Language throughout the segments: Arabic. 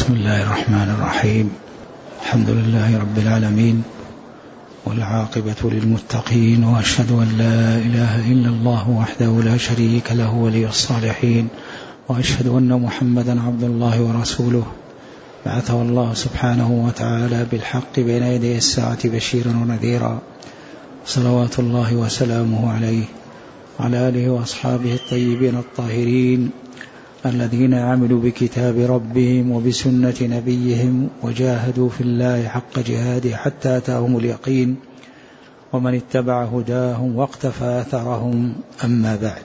بسم الله الرحمن الرحيم. الحمد لله رب العالمين، والعاقبة للمتقين، وأشهد أن لا إله إلا الله وحده لا شريك له ولي الصالحين، وأشهد أن محمدا عبد الله ورسوله بعثه الله سبحانه وتعالى بالحق بين يدي الساعة بشيرا ونذيرا، صلوات الله وسلامه عليه وعلى آله وأصحابه الطيبين الطاهرين الذين عملوا بكتاب ربهم وبسنة نبيهم وجاهدوا في الله حق جهاده حتى أتاهم اليقين، ومن اتبع هداهم واقتفى أثرهم. أما بعد،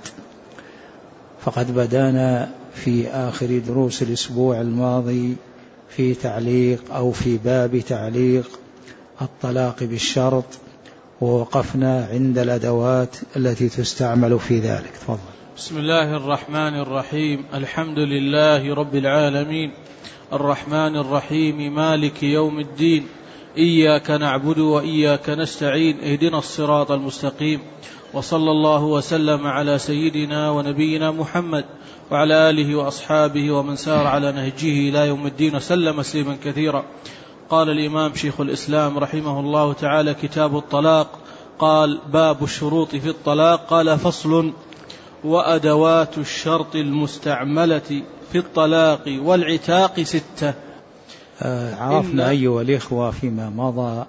فقد بدأنا في آخر دروس الأسبوع الماضي في تعليق أو في باب تعليق الطلاق بالشرط، ووقفنا عند الأدوات التي تستعمل في ذلك. تفضل. بسم الله الرحمن الرحيم. الحمد لله رب العالمين، الرحمن الرحيم، مالك يوم الدين، إياك نعبد وإياك نستعين، اهدنا الصراط المستقيم، وصلى الله وسلم على سيدنا ونبينا محمد وعلى آله وأصحابه ومن سار على نهجه إلى يوم الدين وسلم تسليما كثيرا. قال الإمام شيخ الإسلام رحمه الله تعالى: كتاب الطلاق. قال: باب الشروط في الطلاق. قال: فصل: وأدوات الشرط المستعملة في الطلاق والعتاق 6. عرفنا أيها الإخوة فيما مضى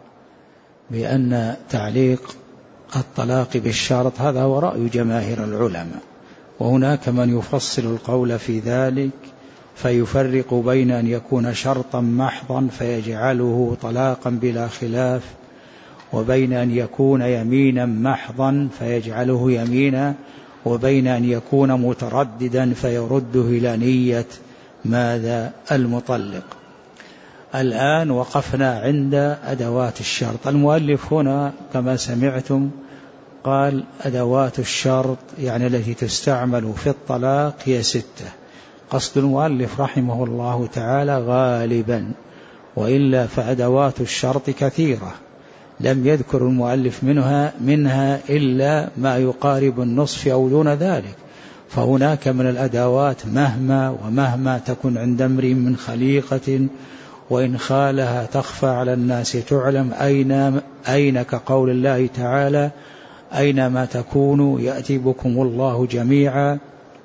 بأن تعليق الطلاق بالشرط هذا هو رأي جماهير العلماء، وهناك من يفصل القول في ذلك فيفرق بين أن يكون شرطا محضا فيجعله طلاقا بلا خلاف، وبين أن يكون يمينا محضا فيجعله يمينا، وبين أن يكون مترددا فيرده إلى نية ماذا؟ المطلق. الآن وقفنا عند أدوات الشرط. المؤلف هنا كما سمعتم قال أدوات الشرط يعني التي تستعمل في الطلاق هي 6. قصد المؤلف رحمه الله تعالى غالبا، وإلا فأدوات الشرط كثيرة لم يذكر المؤلف منها إلا ما يقارب النصف أو دون ذلك. فهناك من الأدوات مهما تكن عند امرئ من خليقة، وإن خالها تخفى على الناس تعلم أين كقول الله تعالى: أينما تكونوا يأتي بكم الله جميعا.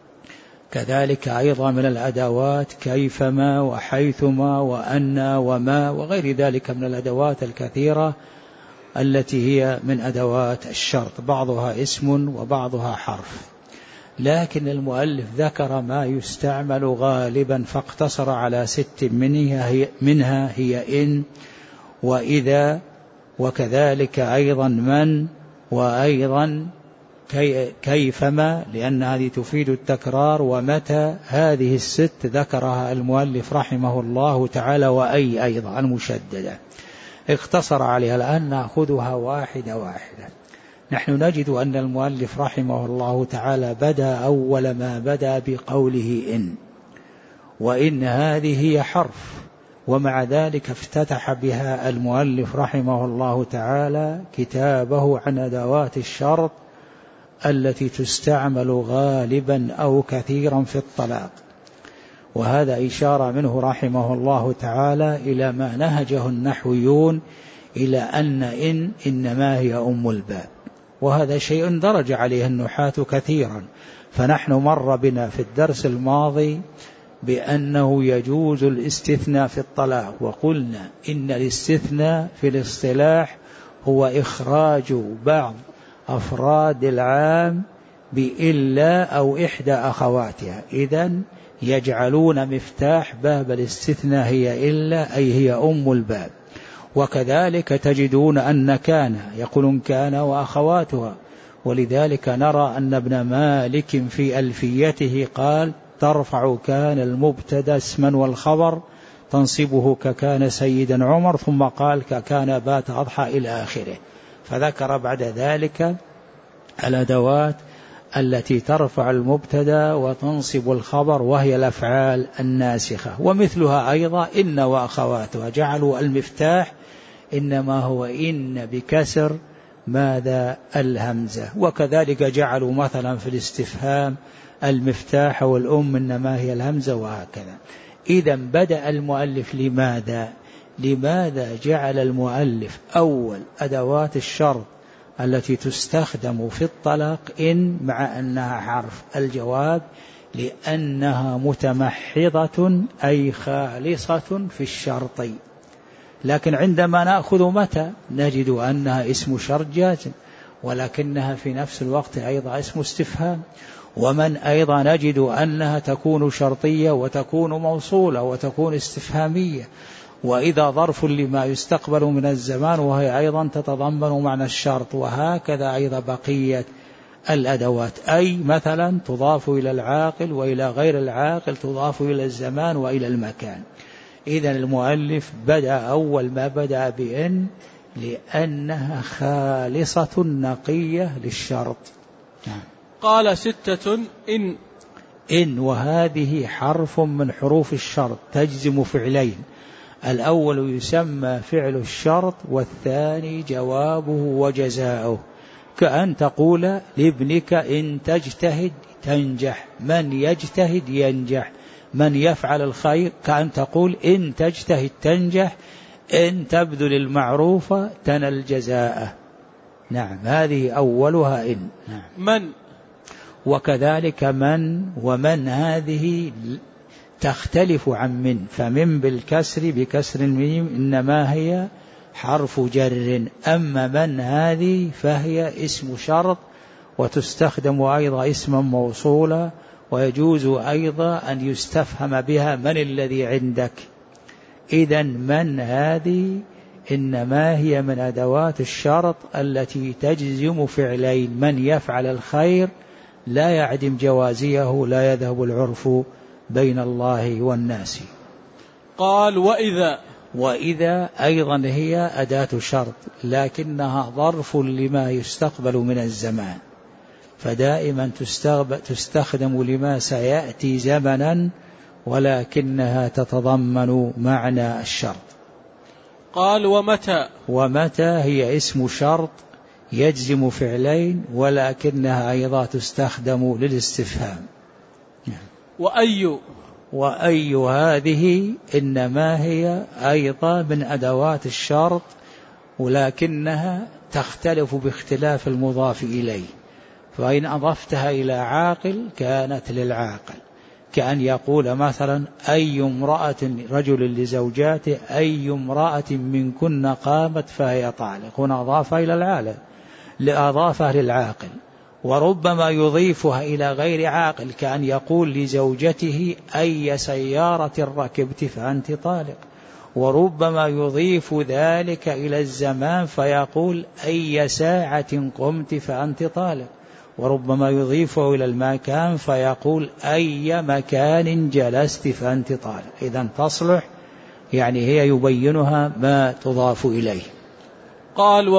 كذلك أيضا من الأدوات كيفما وحيثما وأنا وما وغير ذلك من الأدوات الكثيرة التي هي من أدوات الشرط، بعضها اسم وبعضها حرف. لكن المؤلف ذكر ما يستعمل غالبا فاقتصر على 6 منها هي إن وإذا، وكذلك أيضا من، وأيضا كيفما، لأن هذه تفيد التكرار، ومتى. هذه 6 ذكرها المؤلف رحمه الله تعالى، وأي أيضا المشددة اقتصر عليها. الآن نأخذها واحدة واحدة. نحن نجد أن المؤلف رحمه الله تعالى بدأ أول ما بدأ بقوله إن، وإن هذه هي حرف، ومع ذلك افتتح بها المؤلف رحمه الله تعالى كتابه عن أدوات الشرط التي تستعمل غالبا أو كثيرا في الطلاق. وهذا إشارة منه رحمه الله تعالى إلى ما نهجه النحويون إلى أن إنما هي أم الباب، وهذا شيء درج عليه النحاة كثيرا. فنحن مر بنا في الدرس الماضي بأنه يجوز الاستثناء في الطلاق، وقلنا إن الاستثناء في الاصطلاح هو إخراج بعض أفراد العام بإلا أو إحدى أخواتها. إذن يجعلون مفتاح باب الاستثناء هي إلا، أي هي أم الباب. وكذلك تجدون أن كان، يقولون كان وأخواتها، ولذلك نرى أن ابن مالك في ألفيته قال: ترفع كان المبتدا اسما والخبر تنصبه ككان سيدا عمر، ثم قال ككان بات أضحى إلى آخره. فذكر بعد ذلك الأدوات التي ترفع المبتدا وتنصب الخبر، وهي الأفعال الناسخة. ومثلها أيضا إن وأخواتها، جعلوا المفتاح إنما هو إن بكسر ماذا؟ الهمزة. وكذلك جعلوا مثلا في الاستفهام المفتاح والأم إنما هي الهمزة، وهكذا. إذا بدأ المؤلف لماذا جعل المؤلف أول أدوات الشرط التي تستخدم في الطلاق إن مع أنها حرف؟ الجواب: لأنها متمحضة أي خالصة في الشرط. لكن عندما نأخذ متى نجد أنها اسم شرط جازم، ولكنها في نفس الوقت أيضا اسم استفهام. ومن أيضا نجد أنها تكون شرطية وتكون موصولة وتكون استفهامية، وإذا ظرف لما يستقبل من الزمان وهي أيضا تتضمن معنى الشرط. وهكذا أيضا بقية الأدوات، أي مثلا تضاف إلى العاقل وإلى غير العاقل، تضاف إلى الزمان وإلى المكان. إذن المؤلف أول ما بدأ بإن لأنها خالصة نقية للشرط. قال 6 إن وهذه حرف من حروف الشرط تجزم فعلين: الأول يسمى فعل الشرط، والثاني جوابه وجزاؤه. كأن تقول لابنك إن تجتهد تنجح، من يجتهد ينجح، من يفعل الخير. كأن تقول إن تجتهد تنجح، إن تبذل المعروف تنل جزاءه. نعم، هذه أولها إن. نعم. من، وكذلك من ومن هذه تختلف عن من، فمن بالكسر بكسر الميم إنما هي حرف جر، أما من هذه فهي اسم شرط وتستخدم أيضا اسما موصولا، ويجوز أيضا أن يستفهم بها من الذي عندك. إذن من هذه إنما هي من أدوات الشرط التي تجزم فعلين: من يفعل الخير لا يعدم جوازيه، لا يذهب العرف بين الله والناس. قال وإذا أيضا هي أداة شرط، لكنها ظرف لما يستقبل من الزمان، فدائما تستخدم لما سيأتي زمنا، ولكنها تتضمن معنى الشرط. قال ومتى هي اسم شرط يجزم فعلين، ولكنها أيضا تستخدم للاستفهام. وأي هذه إنما هي أيضا من أدوات الشرط، ولكنها تختلف باختلاف المضاف إليه. فإن أضفتها إلى عاقل كانت للعاقل، كأن يقول مثلا أي امرأة، رجل لزوجاته: أي امرأة منكن قامت فهي طالق. هنا أضافها إلى العاقل، لأضافها للعاقل. وربما يضيفها إلى غير عاقل، كأن يقول لزوجته: أي سيارة ركبت فأنت طالق. وربما يضيف ذلك إلى الزمان فيقول: أي ساعة قمت فأنت طالق. وربما يضيفه إلى المكان فيقول: أي مكان جلست فأنت طالق. إذن تصلح، يعني هي يبينها ما تضاف إليه. قال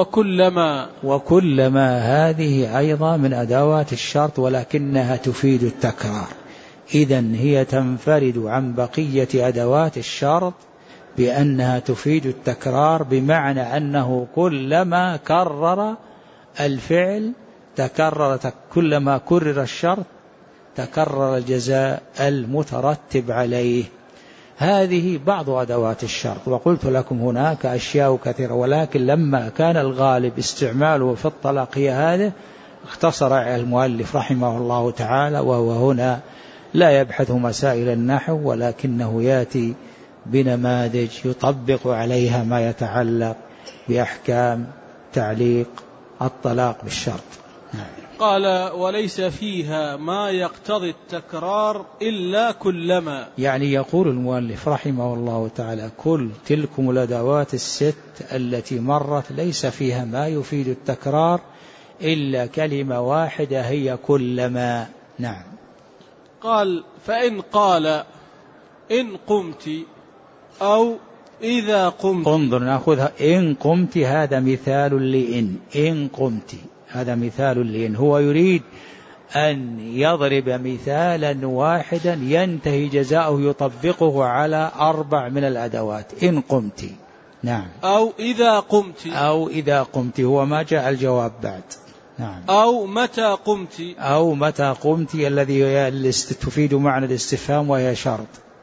وكلما هذه أيضا من أدوات الشرط، ولكنها تفيد التكرار. إذن هي تنفرد عن بقية أدوات الشرط بأنها تفيد التكرار، بمعنى أنه كلما كرر الفعل تكرر، كلما كرر الشرط تكرر الجزاء المترتب عليه. هذه بعض أدوات الشرط، وقلت لكم هناك أشياء كثيرة، ولكن لما كان الغالب استعماله في الطلاق هي هذا، اختصر المؤلف رحمه الله تعالى، وهو هنا لا يبحث مسائل النحو، ولكنه يأتي بنماذج يطبق عليها ما يتعلق بأحكام تعليق الطلاق بالشرط. قال: وليس فيها ما يقتضي التكرار إلا كلما. يعني يقول المؤلف رحمه الله تعالى: كل تلكم الأدوات الست التي مرت ليس فيها ما يفيد التكرار إلا كلمة واحدة هي كلما. نعم. قال: فإن قال إن قمت أو إذا قمت. انظر نأخذها. إن قمت هذا مثال لإن، إن قمت هذا مثال لإن. هو يريد أن يضرب مثالا واحدا ينتهي جزاؤه يطبقه على 4 من الأدوات. إن قمت. نعم. أو إذا قمت. أو إذا قمت، هو ما جاء الجواب بعد. نعم. أو متى قمت. أو متى قمت الذي تفيد معنى الاستفهام وهي شرط.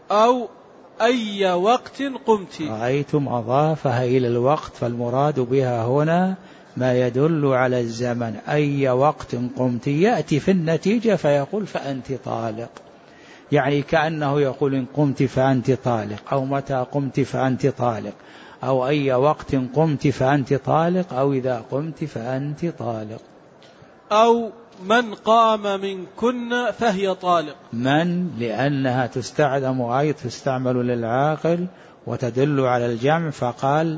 أو أي وقت قمت. رأيتم أضافها إلى الوقت، فالمراد بها هنا ما يدل على الزمن. أي وقت قمت يأتي في النتيجة فيقول فأنت طالق، يعني كأنه يقول إن قمت فأنت طالق، أو متى قمت فأنت طالق، أو أي وقت قمت فأنت طالق، أو إذا قمت فأنت طالق. أو من قام منكن فهي طالق. من لأنها تستعمل للعاقل وتدل على الجمع، فقال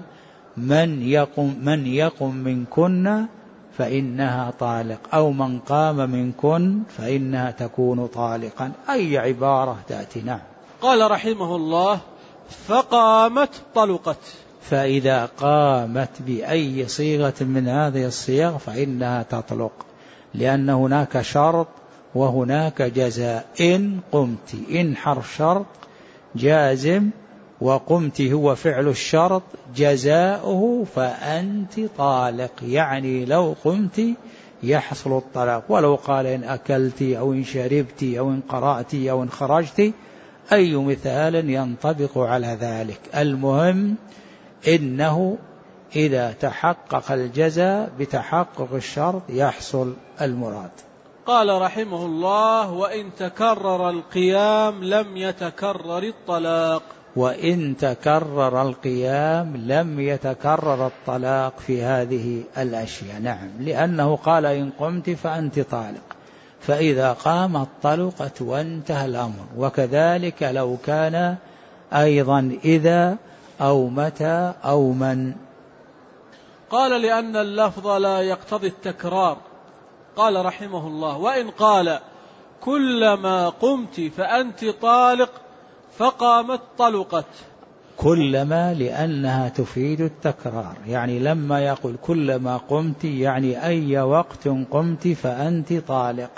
من يقم منكن فإنها طالق، أو من قام منكن فإنها تكون طالقا. أي عبارة تأتي. نعم. قال رحمه الله فقامت طلقت. فإذا قامت بأي صيغة من هذه الصيغ فإنها تطلق، لأن هناك شرط وهناك جزاء. إن قمت، إن حرف شرط جازم، وقمت هو فعل الشرط جزاؤه فأنت طالق، يعني لو قمت يحصل الطلاق. ولو قال إن أكلت أو إن شربت أو إن قرأت أو إن خرجت، أي مثال ينطبق على ذلك. المهم إنه إذا تحقق الجزاء بتحقق الشرط يحصل المراد. قال رحمه الله وإن تكرر القيام لم يتكرر الطلاق. وإن تكرر القيام لم يتكرر الطلاق في هذه الأشياء. نعم، لأنه قال إن قمت فأنت طالق، فإذا قامت طلقت وانتهى الأمر. وكذلك لو كان أيضا إذا أو متى أو من. قال لأن اللفظ لا يقتضي التكرار. قال رحمه الله وإن قال كلما قمت فأنت طالق فقامت طلقت. كلما لأنها تفيد التكرار، يعني لما يقول كلما قمت يعني أي وقت قمت فأنت طالق،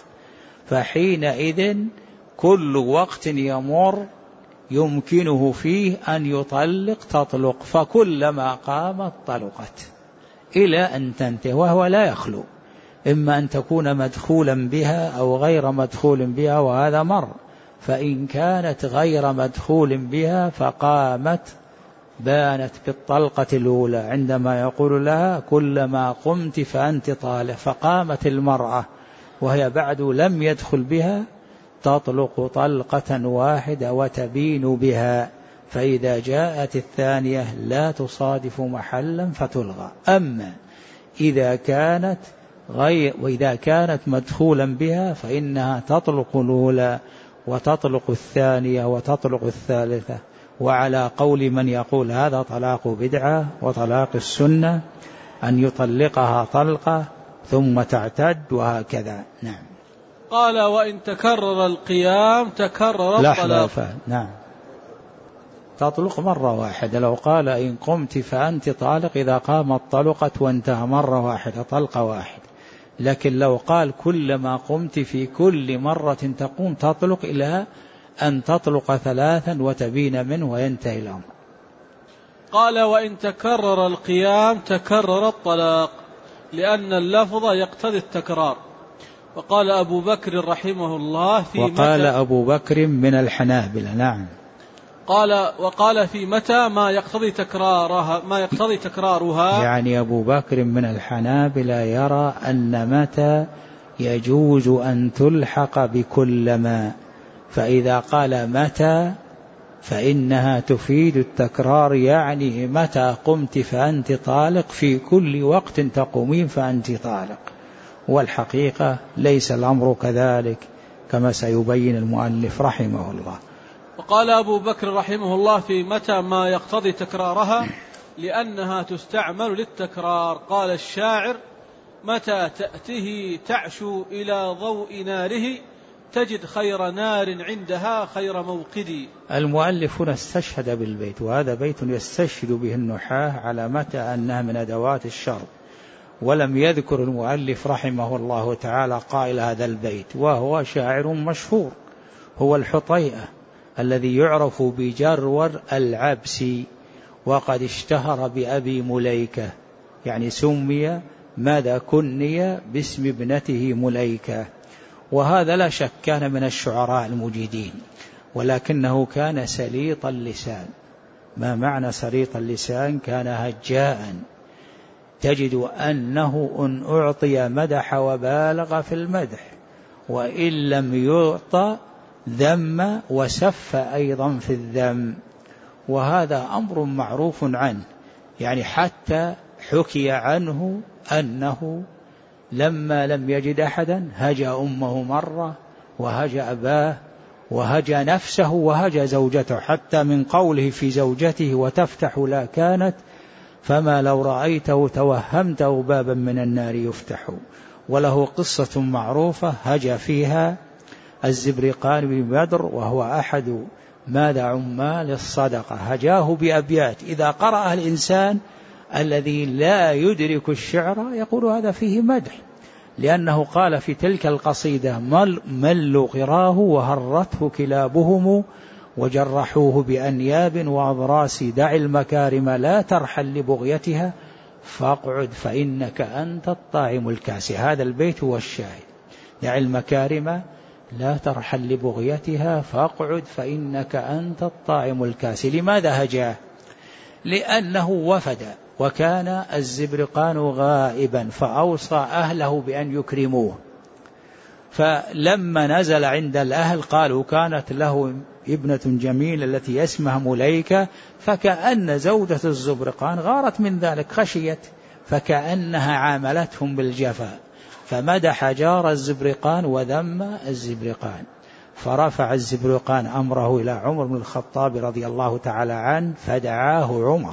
فحينئذ كل وقت يمر يمكنه فيه أن يطلق تطلق، فكلما قامت طلقت إلى أن تنتهي. وهو لا يخلو، إما أن تكون مدخولا بها أو غير مدخول بها، وهذا مر. فإن كانت غير مدخول بها فقامت بانت بالطلقة الأولى عندما يقول لها كلما قمت فأنت طالق، فقامت المرأة وهي بعد لم يدخل بها تطلق طلقة واحدة وتبين بها، فإذا جاءت الثانية لا تصادف محلا فتلغى. أما إذا كانت مدخولا بها فإنها تطلق الأولى وتطلق الثانية وتطلق الثالثة. وعلى قول من يقول هذا طلاق بدعة، وطلاق السنة أن يطلقها طلقة ثم تعتد وهكذا. نعم. قال وإن تكرر القيام تكرر الطلاق. نعم، تطلق مرة واحدة. لو قال إن قمت فأنت طالق إذا قامت طلقت وانتهى مرة واحدة، طلقة واحدة. لكن لو قال كلما قمت في كل مرة تقوم تطلق إلى أن تطلق ثلاثا وتبين منه وينتهي الأمر. قال وإن تكرر القيام تكرر الطلاق لأن اللفظ يقتضي التكرار. وقال أبو بكر رحمه الله في وقال أبو بكر من الحنابلة. نعم. وقال في متى ما يقتضي تكرارها، يعني أبو بكر من الحنابلة يرى أن متى يجوز أن تلحق بكلما، فإذا قال متى فإنها تفيد التكرار، يعني متى قمت فأنت طالق، في كل وقت تقومين فأنت طالق. والحقيقة ليس الأمر كذلك كما سيبين المؤلف رحمه الله. وقال أبو بكر رحمه الله في متى ما يقتضي تكرارها لأنها تستعمل للتكرار. قال الشاعر متى تأته تعشو إلى ضوء ناره تجد خير نار عندها خير موقدي. المؤلف هنا استشهد بالبيت، وهذا بيت يستشهد به النحاة على متى أنها من أدوات الشرط، ولم يذكر المؤلف رحمه الله تعالى قائل هذا البيت، وهو شاعر مشهور هو الحطيئة الذي يعرف بجرور العبسي، وقد اشتهر بأبي مليكة، يعني سمي ماذا كني باسم ابنته مليكة، وهذا لا شك كان من الشعراء المجيدين. ولكنه كان سليط اللسان. ما معنى سليط اللسان؟ كان هجاء، تجد أنه إن أعطي مدح وبالغ في المدح، وإن لم يعطى ذم وسف أيضا في الذم، وهذا أمر معروف عنه. يعني حتى حكي عنه أنه لما لم يجد أحدا هجى أمه مرة، وهجى أباه، وهجى نفسه، وهجى زوجته، حتى من قوله في زوجته وتفتح لا كانت فما لو رأيته توهمته بابا من النار يفتح. وله قصة معروفة هجى فيها الزبرقان بن بدر، وهو أحد ماذا عمال الصدقة، هجاه بأبيات إذا قرأ الإنسان الذي لا يدرك الشعر يقول هذا فيه مدح، لأنه قال في تلك القصيدة: ملوا غراه وهرته كلابهم وجرحوه بأنياب وأضراس، دع المكارم لا ترحل لبغيتها فاقعد فإنك أنت الطاعم الكاسي. هذا البيت هو الشاهد: دع المكارم لا ترحل لبغيتها فاقعد فإنك أنت الطاعم الكاسي. لماذا هجاه؟ لأنه وفد وكان الزبرقان غائبا، فأوصى أهله بأن يكرموه، فلما نزل عند الأهل قالوا كانت له ابنة جميلة التي اسمها مليكة، فكأن زوجة الزبرقان غارت من ذلك، خشيت، فكأنها عاملتهم بالجفاء، فمدح جار الزبرقان وذم الزبرقان، فرفع الزبرقان أمره إلى عمر بن الخطاب رضي الله تعالى عنه فدعاه عمر.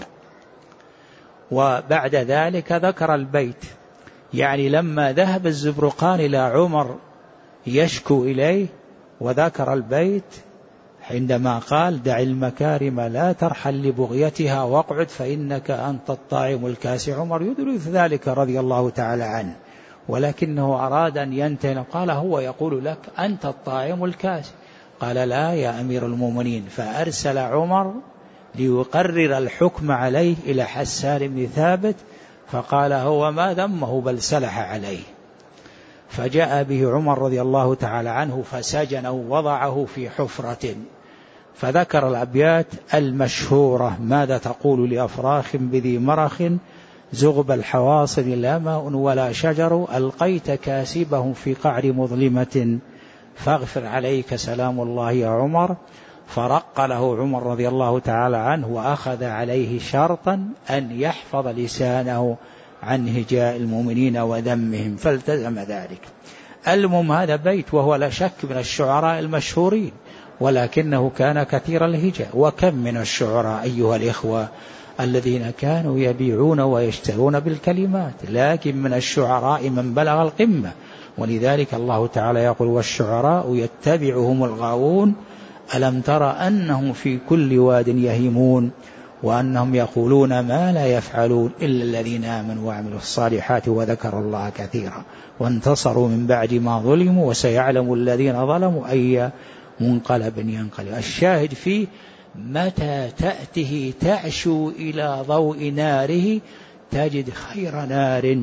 وبعد ذلك ذكر البيت، يعني لما ذهب الزبرقان إلى عمر يشكو إليه وذكر البيت عندما قال: دع المكارم لا ترحل لبغيتها واقعد فإنك أنت الطاعم الكاسي. عمر يدرك ذلك رضي الله تعالى عنه، ولكنه أراد أن ينتهي، قال: هو يقول لك أنت الطاعم الكاسي. قال: لا يا أمير المؤمنين. فأرسل عمر ليقرر الحكم عليه إلى حسان بن ثابت، فقال: هو ما ذمه بل سلح عليه. فجاء به عمر رضي الله تعالى عنه فسجنه ووضعه في حفرة، فذكر الأبيات المشهورة: ماذا تقول لأفراخ بذي مرخ زغب الحواصل لا ماء ولا شجر ألقيت كاسبهم في قعر مظلمة فاغفر عليك سلام الله يا عمر. فرق له عمر رضي الله تعالى عنه وأخذ عليه شرطا أن يحفظ لسانه عن هجاء المؤمنين وذمهم، فالتزم ذلك. المهم هذا بيت، وهو لا شك من الشعراء المشهورين، ولكنه كان كثير الهجاء. وكم من الشعراء أيها الإخوة الذين كانوا يبيعون ويشترون بالكلمات، لكن من الشعراء من بلغ القمة. ولذلك الله تعالى يقول: والشعراء يتبعهم الغاوون ألم تر أنهم في كل واد يهيمون وأنهم يقولون ما لا يفعلون إلا الذين آمنوا وعملوا الصالحات وذكروا الله كثيرا وانتصروا من بعد ما ظلموا وسيعلم الذين ظلموا أي منقلب ينقلب. الشاهد فيه: متى تأته تعشو إلى ضوء ناره تجد خير نار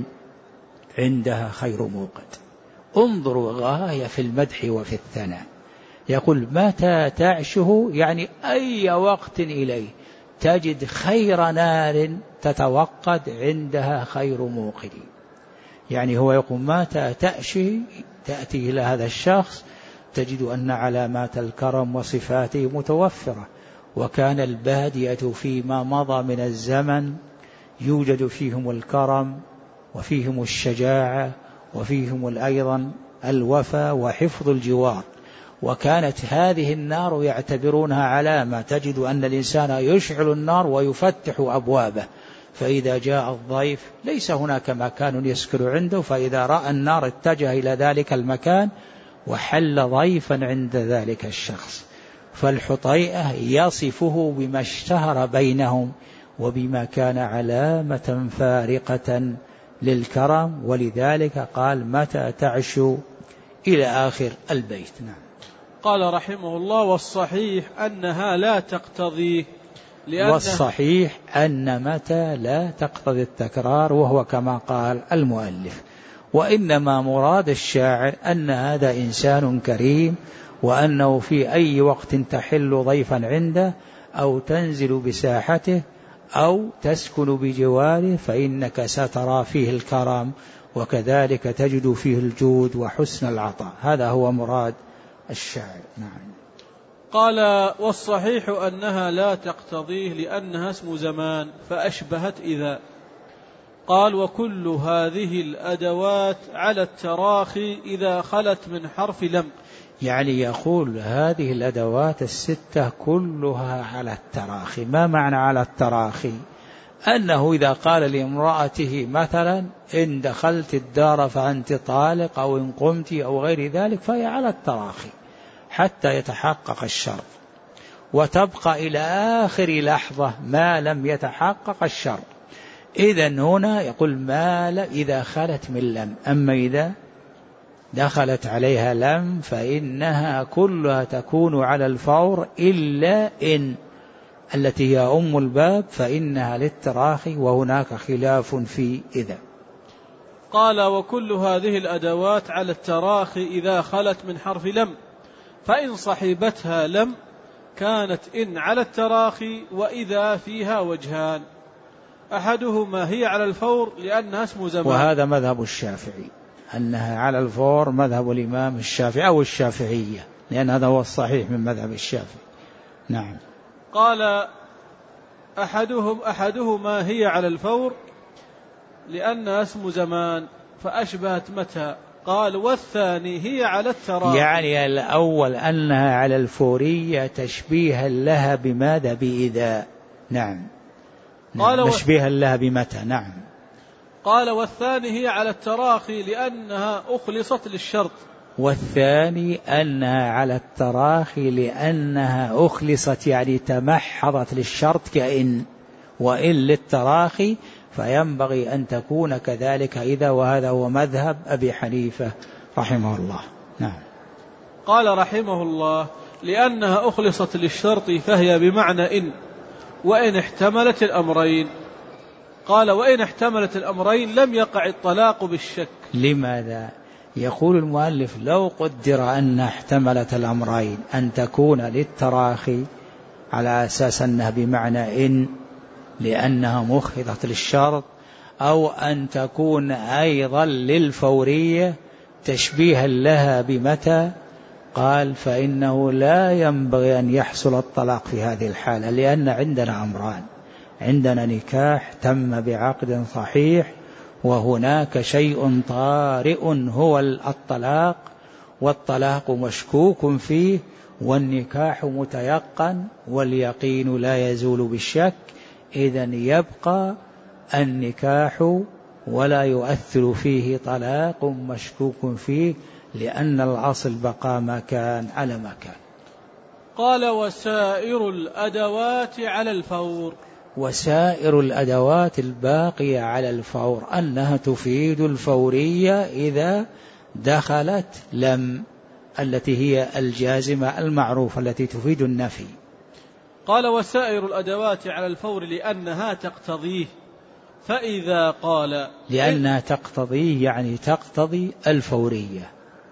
عندها خير موقد. انظروا غاية في المدح وفي الثناء. يقول: متى تعشه، يعني أي وقت إليه تجد خير نار تتوقد عندها خير موقد. يعني هو يقول: متى تأشي تأتي إلى هذا الشخص تجد أن علامات الكرم وصفاته متوفرة. وكان البادية فيما مضى من الزمن يوجد فيهم الكرم وفيهم الشجاعة وفيهم أيضا الوفاء وحفظ الجوار. وكانت هذه النار يعتبرونها علامة، تجد أن الإنسان يشعل النار ويفتح أبوابه، فإذا جاء الضيف ليس هناك مكان يسكن عنده، فإذا رأى النار اتجه إلى ذلك المكان وحل ضيفا عند ذلك الشخص. فالحطيئة يصفه بما اشتهر بينهم وبما كان علامة فارقة للكرم، ولذلك قال: متى تعشو إلى آخر البيت. نعم. قال رحمه الله: والصحيح أنها لا تقتضي، والصحيح أن متى لا تقتضي التكرار، وهو كما قال المؤلف. وإنما مراد الشاعر أن هذا إنسان كريم وأنه في أي وقت تحل ضيفا عنده أو تنزل بساحته أو تسكن بجواره فإنك سترى فيه الكرم، وكذلك تجد فيه الجود وحسن العطاء. هذا هو مراد الشاعر. نعم. قال: والصحيح أنها لا تقتضيه لأنها اسم زمان فأشبهت إذا. قال: وكل هذه الأدوات على التراخي إذا خلت من حرف لم. يعني يقول هذه الأدوات الستة كلها على التراخي. ما معنى على التراخي؟ أنه إذا قال لامرأته مثلا إن دخلت الدار فأنت طالق، أو إن قمت، أو غير ذلك، فهي على التراخي حتى يتحقق الشرط، وتبقى إلى آخر لحظة ما لم يتحقق الشرط. إذن هنا يقول ما إذا خلت من لم. أما إذا دخلت عليها لم فإنها كلها تكون على الفور، إلا إن التي هي أم الباب فإنها للتراخي، وهناك خلاف في إذا. قال: وكل هذه الأدوات على التراخي إذا خلت من حرف لم، فإن صحبتها لم كانت إن على التراخي، وإذا فيها وجهان، أحدهما هي على الفور لأنها اسم زمان، وهذا مذهب الشافعي أنها على الفور، مذهب الإمام الشافعي أو الشافعية، لأن هذا هو الصحيح من مذهب الشافعي. نعم. قال: أحدهما هي على الفور لأنها اسم زمان فأشبهت متى. قال: والثاني هي على التراخي. يعني الأول أنها على الفورية تشبيها لها بماذا؟ بإذا. نعم. تشبيها لها بمتى. نعم. قال: والثاني هي على التراخي لأنها أخلصت للشرط. والثاني أنها على التراخي لأنها أخلصت، يعني تمحضت للشرط كإن، وإن للتراخي فينبغي أن تكون كذلك إذا، وهذا هو مذهب أبي حنيفة رحمه الله. نعم. قال رحمه الله: لأنها أخلصت للشرط فهي بمعنى إن، وإن احتملت الأمرين. قال: وإن احتملت الأمرين لم يقع الطلاق بالشك. لماذا؟ يقول المؤلف: لو قدر أن احتملت الأمرين، أن تكون للتراخي على أساس أنها بمعنى إن لأنها مخضت للشرط، أو أن تكون أيضا للفورية تشبيها لها بمتى، قال: فإنه لا ينبغي أن يحصل الطلاق في هذه الحالة، لأن عندنا أمران: عندنا نكاح تم بعقد صحيح، وهناك شيء طارئ هو الطلاق، والطلاق مشكوك فيه، والنكاح متيقن، واليقين لا يزول بالشك. إذن يبقى النكاح ولا يؤثر فيه طلاق مشكوك فيه، لأن الأصل بقى ما كان على ما كان. قال: وسائر الأدوات على الفور. وسائر الأدوات الباقية على الفور أنها تفيد الفورية إذا دخلت لم، التي هي الجازمة المعروفة التي تفيد النفي. قال: وسائر الأدوات على الفور لأنها تقتضيه، فإذا قال لأنها تقتضيه يعني تقتضي الفورية.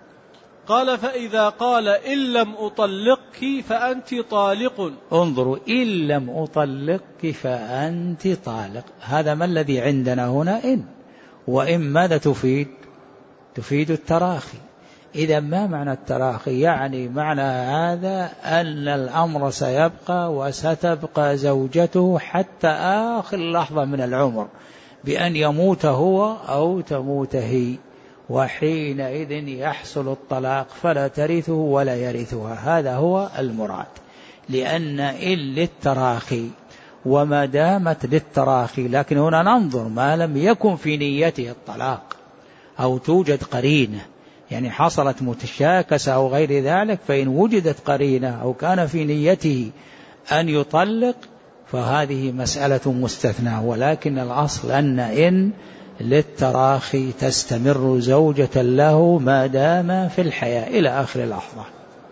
قال: فإذا قال إن لم أطلقك فأنت طالق. انظروا: إن لم أطلقك فأنت طالق، هذا ما الذي عندنا هنا؟ إن. وإن ماذا تفيد؟ تفيد التراخي. إذا ما معنى التراخي؟ يعني معنى هذا أن الأمر سيبقى وستبقى زوجته حتى آخر لحظة من العمر، بأن يموت هو أو تموت هي، وحينئذ يحصل الطلاق فلا ترثه ولا يرثها. هذا هو المراد، لأن إن للتراخي، وما دامت للتراخي، لكن هنا ننظر ما لم يكن في نيته الطلاق أو توجد قرينة، يعني حصلت متشاكسة أو غير ذلك، فإن وجدت قرينة أو كان في نيته أن يطلق فهذه مسألة مستثنى، ولكن الأصل أن إن للتراخي تستمر زوجة له ما دام في الحياة إلى آخر لحظة.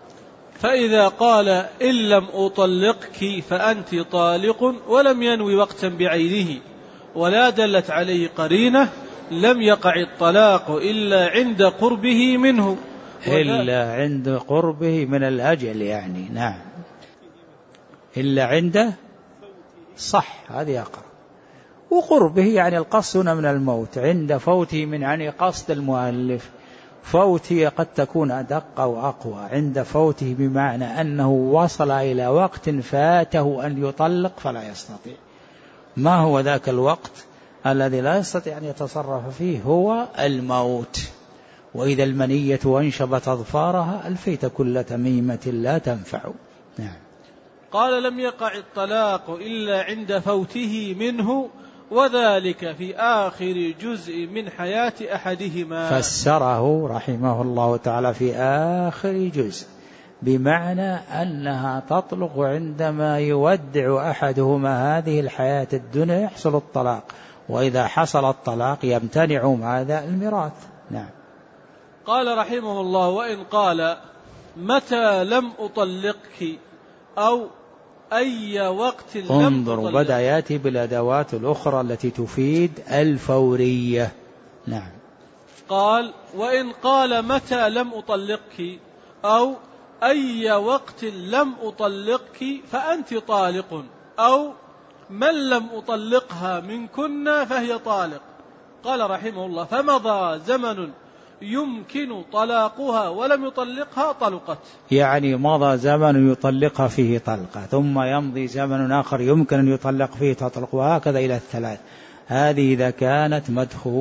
فإذا قال إن لم أطلقك فأنت طالق ولم ينوي وقتا بعينه ولا دلت عليه قرينة، لم يقع الطلاق إلا عند قربه منه، إلا عند قربه من الأجل يعني. نعم، إلا عنده صح، هذه أقرب. وقربه يعني القصد من الموت، عند فوته من يعني قصد المؤلف. فوته قد تكون أدق أو أقوى، عند فوته بمعنى أنه وصل إلى وقت فاته أن يطلق فلا يستطيع. ما هو ذاك الوقت الذي لا يستطيع أن يتصرف فيه؟ هو الموت. وإذا المنية وانشبت أظفارها ألفيت كل تميمة لا تنفع. نعم. قال لم يقع الطلاق إلا عند فوته منه، وذلك في آخر جزء من حياة أحدهما. فسره رحمه الله تعالى في آخر جزء، بمعنى أنها تطلق عندما يودع أحدهما هذه الحياة الدنيا يحصل الطلاق، وإذا حصل الطلاق يمتنع هذا الميراث. نعم. قال رحمه الله: وإن قال متى لم أطلقك أو أي وقت لم أطلق. انظروا، بدأ يأتي بالأدوات الأخرى التي تفيد الفورية. نعم. قال: وإن قال متى لم أطلقك أو أي وقت لم أطلقك فأنت طالق، أو من لم أطلقها منكن فهي طالق. قال رحمه الله: فمضى زمن يمكن طلاقها ولم يطلقها طلقت. يعني مضى زمن يطلقها فيه طلقة، ثم يمضي زمن آخر يمكن أن يطلق فيه تطلق، وهكذا إلى الثلاث. هذه إذا كانت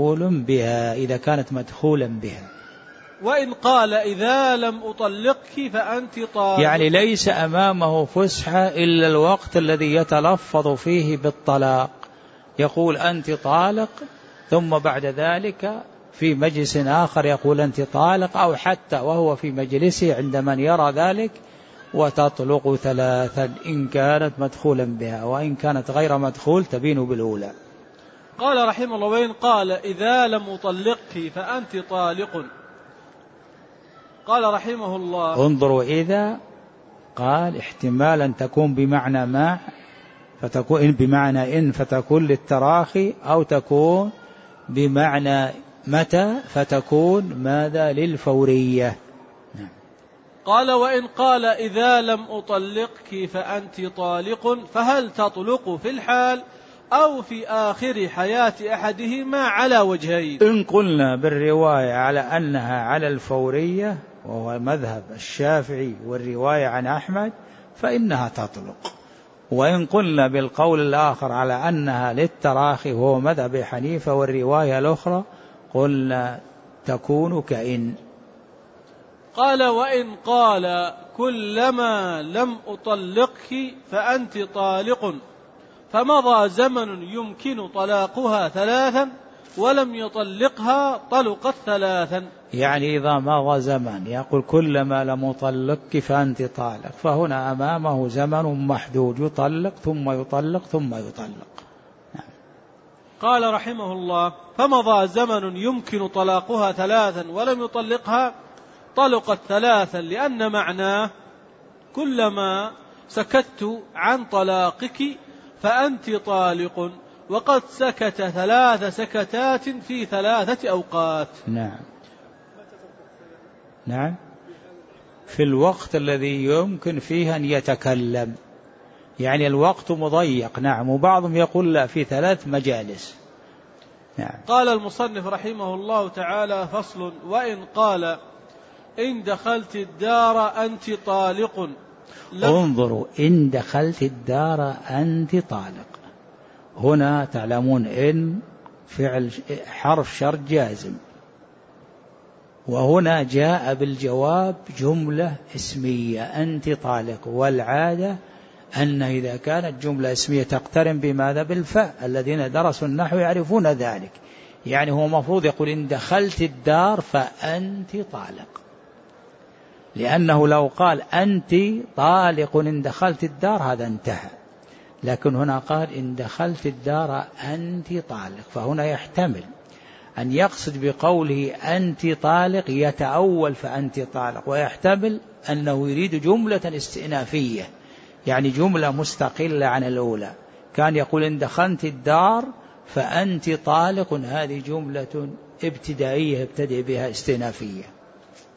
مدخولا بها. وإن قال إذا لم أطلقك فأنت طالق، يعني ليس أمامه فسحة إلا الوقت الذي يتلفظ فيه بالطلاق، يقول أنت طالق، ثم بعد ذلك في مجلس آخر يقول أنت طالق، أو حتى وهو في مجلسه عند من يرى ذلك، وتطلق ثلاثا إن كانت مدخولا بها، وإن كانت غير مدخول تبين بالأولى. قال رحمه الله: وإن قال إذا لم أطلقك فأنت طالق. قال رحمه الله: انظروا، إذا قال احتمال أن تكون بمعنى مع، فتكون بمعنى إن فتكون للتراخي، أو تكون بمعنى متى فتكون ماذا؟ للفورية. قال: وإن قال إذا لم أطلقك فأنت طالق، فهل تطلق في الحال أو في آخر حياة أحدهما على وجهين؟ إن قلنا بالرواية على أنها على الفورية، وهو مذهب الشافعي والرواية عن أحمد، فإنها تطلق. وإن قلنا بالقول الآخر على أنها للتراخي، وهو مذهب حنيفة والرواية الأخرى، قلنا تكون كإن. قال: وإن قال كلما لم أطلقك فأنت طالق، فمضى زمن يمكن طلاقها ثلاثا ولم يطلقها طلقت ثلاثا. يعني إذا مضى زمن يقول كلما لم أطلقك فأنت طالق، فهنا أمامه زمن محدود، يطلق ثم يطلق ثم يطلق. قال رحمه الله: فمضى زمن يمكن طلاقها ثلاثا ولم يطلقها طلقت ثلاثا، لأن معناه كلما سكت عن طلاقك فأنت طالق، وقد سكت ثلاث سكتات في ثلاثة أوقات. نعم، في الوقت الذي يمكن فيه أن يتكلم، يعني الوقت مضيق. نعم. وبعضهم يقول لا، في 3 مجالس. نعم. قال المصنف رحمه الله تعالى: فصل: وإن قال إن دخلت الدار أنت طالق. انظروا، إن دخلت الدار أنت طالق، هنا تعلمون إن فعل حرف شرط جازم، وهنا جاء بالجواب جملة اسمية أنت طالق، والعادة أن إذا كانت جملة اسمية تقترن بماذا؟ بالفاء. الذين درسوا النحو يعرفون ذلك. يعني هو مفروض يقول إن دخلت الدار فأنت طالق، لأنه لو قال أنت طالق إن دخلت الدار هذا انتهى، لكن هنا قال إن دخلت الدار أنت طالق، فهنا يحتمل أن يقصد بقوله أنت طالق يتأول فأنت طالق، ويحتمل أنه يريد جملة استئنافية، يعني جملة مستقلة عن الأولى. كان يقول إن دخلت الدار فأنت طالق، هذه جملة ابتدائية ابتدئ بها استئنافية.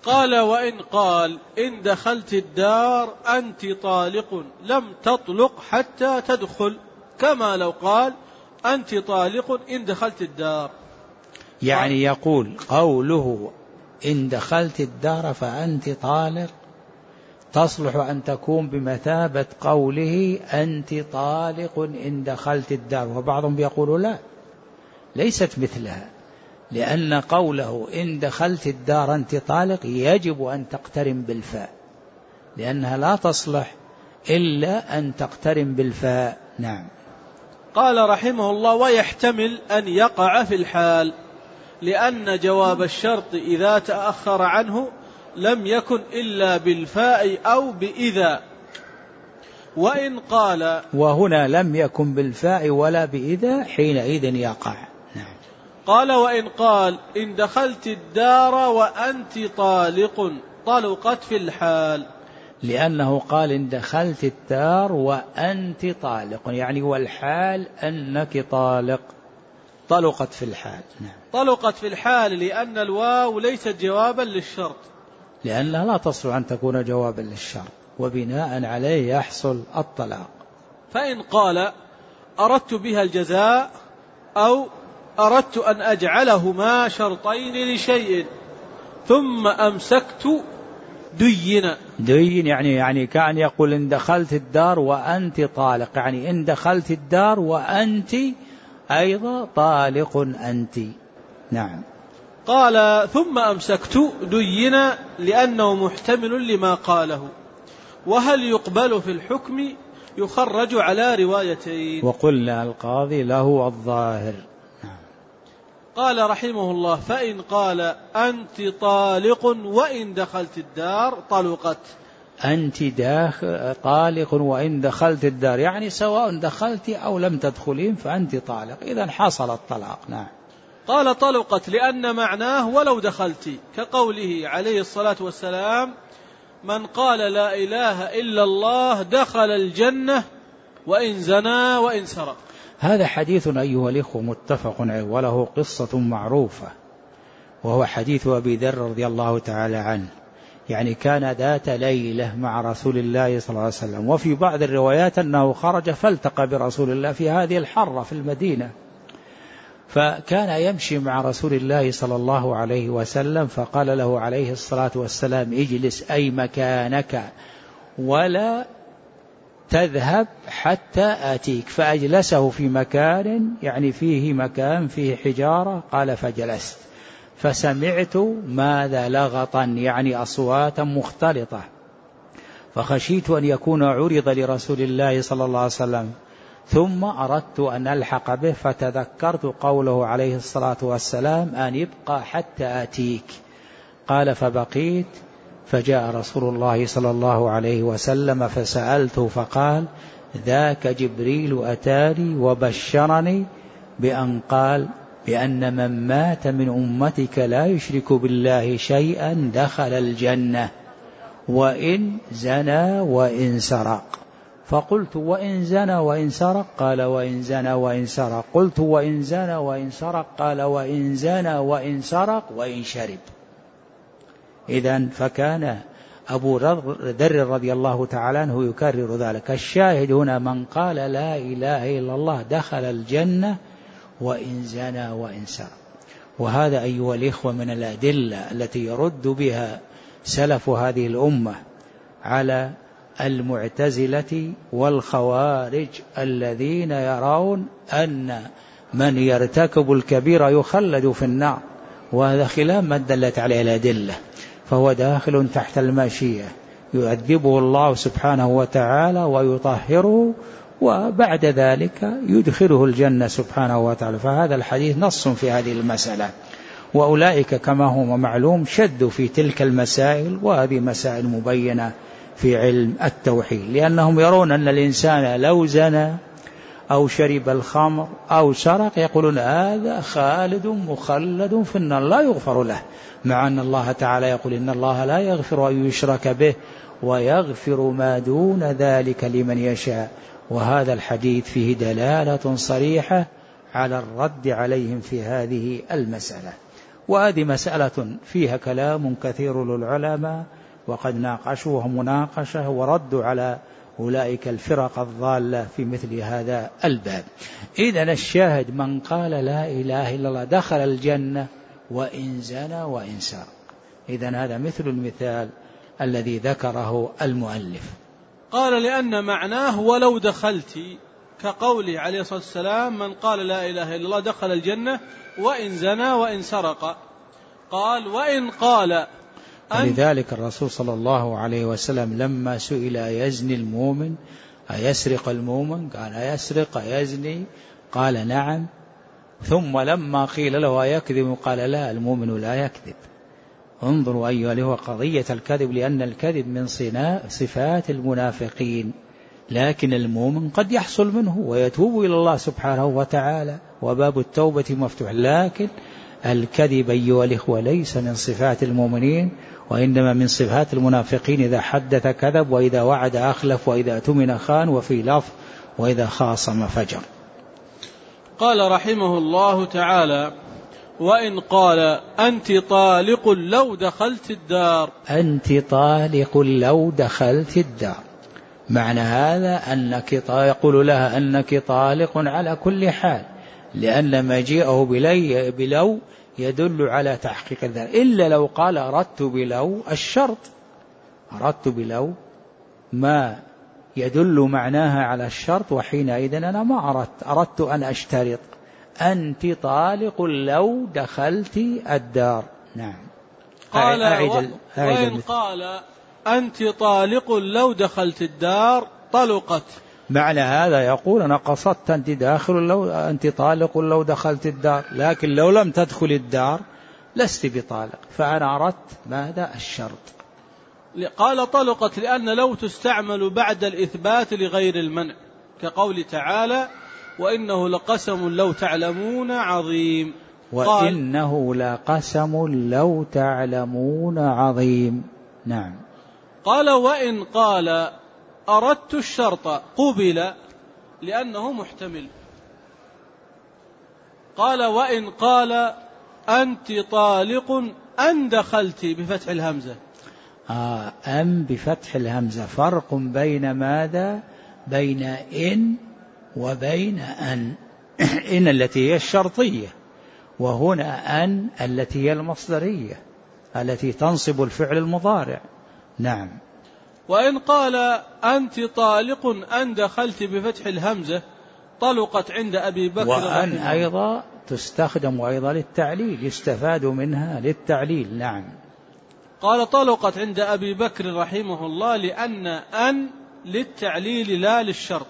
قال وإن قال إن دخلت الدار أنت طالق لم تطلق حتى تدخل، كما لو قال أنت طالق إن دخلت الدار. يعني يقول قوله إن دخلت الدار فأنت طالق تصلح أن تكون بمثابة قوله أنت طالق إن دخلت الدار، وبعضهم يقول لا، ليست مثلها، لأن قوله إن دخلت الدار أنت طالق يجب أن تقترن بالفاء، لأنها لا تصلح إلا أن تقترن بالفاء. نعم. قال رحمه الله ويحتمل أن يقع في الحال، لأن جواب الشرط إذا تأخر عنه لم يكن إلا بالفاء أو بإذا. وإن قال، وهنا لم يكن بالفاء ولا بإذا، حينئذ يقع. نعم. قال وإن قال إن دخلت الدار وأنت طالق طلقت في الحال، لأنه قال إن دخلت الدار وأنت طالق، يعني والحال أنك طالق، طلقت في الحال. نعم. طلقت في الحال لأن الواو ليست جوابا للشرط، لأنها لا تصلح أن تكون جوابا للشرط، وبناء عليه يحصل الطلاق. فإن قال أردت بها الجزاء أو أردت أن أجعلهما شرطين لشيء ثم أمسكت دين يعني كان يقول إن دخلت الدار وأنت طالق، يعني إن دخلت الدار وأنت أيضا طالق أنت. نعم. قال ثم أمسكت دين لأنه محتمل لما قاله. وهل يقبل في الحكم؟ يخرج على روايتين. وقلنا القاضي له الظاهر. قال رحمه الله فإن قال أنت طالق وإن دخلت الدار طلقت. أنت طالق وإن دخلت الدار، يعني سواء دخلت أو لم تدخلين فأنت طالق، إذن حصل الطلاق. نعم. قال طلقت لأن معناه ولو دخلت، كقوله عليه الصلاة والسلام من قال لا إله إلا الله دخل الجنة وإن زنى وإن سرق. هذا حديث أيها الإخوة متفق عليه، وله قصة معروفة، وهو حديث أبي ذر رضي الله تعالى عنه. يعني كان ذات ليلة مع رسول الله صلى الله عليه وسلم، وفي بعض الروايات أنه خرج فالتقى برسول الله في هذه الحرة في المدينة، فكان يمشي مع رسول الله صلى الله عليه وسلم، فقال له عليه الصلاة والسلام اجلس أي مكانك ولا تذهب حتى آتيك، فأجلسه في مكان يعني فيه مكان فيه حجارة، قال فجلست فسمعت ماذا لغطا، يعني أصواتا مختلطة، فخشيت أن يكون عرض لرسول الله صلى الله عليه وسلم، ثم أردت أن ألحق به فتذكرت قوله عليه الصلاة والسلام أن يبقى حتى آتيك، قال فبقيت، فجاء رسول الله صلى الله عليه وسلم فسألته فقال ذاك جبريل أتاني وبشرني بأن قال بأن من مات من أمتك لا يشرك بالله شيئا دخل الجنة وإن زنى وإن سرق. فقلت وإن زنى وإن سرق؟ قال وإن زنى وإن سرق. قلت وإن زنى وإن سرق؟ قال وإن زنى وإن سرق وإن شرب. إذن فكان أبو ذر رضي الله تعالى عنه يكرر ذلك. الشاهد هنا من قال لا إله إلا الله دخل الجنة وإن زنى وإن سرق. وهذا أيها الإخوة من الأدلة التي يرد بها سلف هذه الأمة على المعتزلة والخوارج الذين يرون أن من يرتكب الكبيرة يخلد في النار، وهذا خلاف ما دلت عليه الأدلة، فهو داخل تحت المشيئة، يؤدبه الله سبحانه وتعالى ويطهره، وبعد ذلك يدخله الجنة سبحانه وتعالى. فهذا الحديث نص في هذه المسألة، وأولئك كما هو معلوم شدوا في تلك المسائل، وهذه مسائل مبينة في علم التوحيد، لأنهم يرون أن الإنسان لو زنى أو شرب الخمر أو سرق يقولون هذا خالد مخلد في النار لا يغفر له، مع أن الله تعالى يقول إن الله لا يغفر أن يشرك به ويغفر ما دون ذلك لمن يشاء. وهذا الحديث فيه دلالة صريحة على الرد عليهم في هذه المسألة. وهذه مسألة فيها كلام كثير للعلماء، وقد ناقشوها مناقشة وردوا على أولئك الفرق الضالة في مثل هذا الباب. إذن الشاهد من قال لا إله إلا الله دخل الجنة وإن زنى وإن سرق. إذن هذا مثل المثال الذي ذكره المؤلف. قال لأن معناه ولو دخلت، كقوله عليه الصلاة والسلام من قال لا إله إلا الله دخل الجنة وإن زنى وإن سرق. قال وإن قال لذلك الرسول صلى الله عليه وسلم لما سئل يزني المؤمن أيسرق المؤمن قال أيسرق أيزني قال نعم، ثم لما قيل له أيكذب قال لا المؤمن لا يكذب. انظروا أيها الأخوة قضية الكذب، لأن الكذب من صفات المنافقين، لكن المؤمن قد يحصل منه ويتوب إلى الله سبحانه وتعالى وباب التوبة مفتوح، لكن الكذب أيها الأخوة ليس من صفات المؤمنين، وإنما من صفات المنافقين. إذا حدث كذب، وإذا وعد أخلف، وإذا اؤتمن خان، وفي لفظ وإذا خاصم فجر. قال رحمه الله تعالى وإن قال أنت طالق لو دخلت الدار. أنت طالق لو دخلت الدار، معنى هذا أنك يقول لها أنك طالق على كل حال، لأن مجيئه بلو يدل على تحقيق الذات، إلا لو قال أردت بلو الشرط، أردت بلو ما يدل معناها على الشرط، وحينئذ أنا ما أردت أن أشترط. أنت طالق لو دخلت الدار. نعم. قال وإن قال أنت طالق لو دخلت الدار طلقت، معنى هذا يقول أنا قصدت أنت طالق لو دخلت الدار، لكن لو لم تدخل الدار لست بطالق، فأنا أردت ماذا الشرط. قال طلقت لأن لو تستعمل بعد الإثبات لغير المنع، كقول تعالى وإنه لقسم لو تعلمون عظيم. وإنه لقسم لو تعلمون عظيم. نعم. قال وإن قال أردت الشرط قبل لأنه محتمل. قال وإن قال أنت طالق أن دخلت بفتح الهمزة. أم بفتح الهمزة، فرق بين ماذا؟ بين إن وبين أن. إن التي هي الشرطية، وهنا أن التي هي المصدرية التي تنصب الفعل المضارع. نعم. وإن قال أنت طالق أن دخلت بفتح الهمزة طلقت عند أبي بكر. وأن أيضا تستخدم أيضا للتعليل، يستفاد منها للتعليل. نعم. قال طلقت عند أبي بكر رحمه الله لأن أن للتعليل لا للشرط،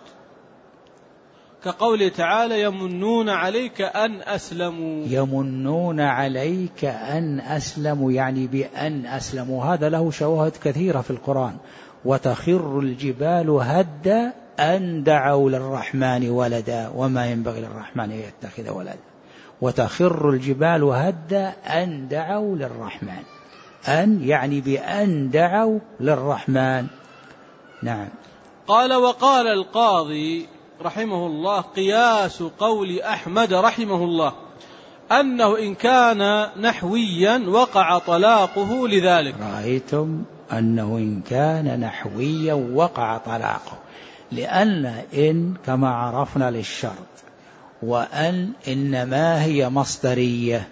كقوله تعالى يمنون عليك أن أسلموا. يمنون عليك أن أسلموا، يعني بأن أسلموا. هذا له شواهد كثيرة في القرآن. وتخر الجبال هدا أن دعوا للرحمن ولدا وما ينبغي للرحمن أن يتخذ ولدا. وتخر الجبال هدا أن دعوا للرحمن، أن يعني بأن دعوا للرحمن. نعم. قال وقال القاضي رحمه الله قياس قول أحمد رحمه الله أنه إن كان نحويا وقع طلاقه لذلك. رأيتم أنه إن كان نحويا وقع طلاقه، لأن إن كما عرفنا للشرط، وأن إنما هي مصدرية.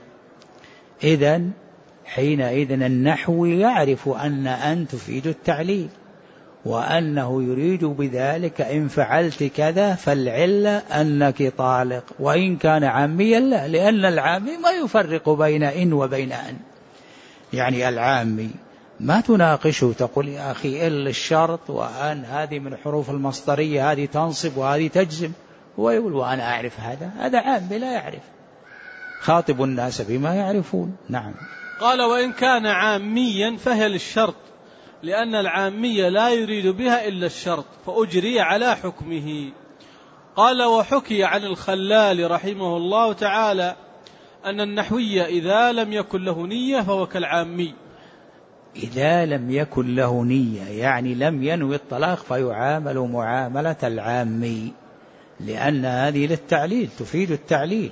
إذن حينئذ النحو يعرف أن تفيد التعليل، وأنه يريد بذلك إن فعلت كذا فالعلة أنك طالق. وإن كان عاميا لا، لأن العامي ما يفرق بين إن وبين أن. يعني العامي ما تناقشه تقول يا أخي إلا الشرط وأن هذه من حروف المصدرية، هذه تنصب وهذه تجزم، هو يقول وأنا أعرف هذا عامي لا يعرف. خاطب الناس بما يعرفون. نعم. قال وإن كان عاميا فهي للشرط، لأن العامية لا يريد بها إلا الشرط فأجري على حكمه. قال وحكي عن الخلال رحمه الله تعالى أن النحوي إذا لم يكن له نية فهو كالعامي. إذا لم يكن له نية يعني لم ينوي الطلاق فيعامل معاملة العامي، لأن هذه للتعليل تفيد التعليل.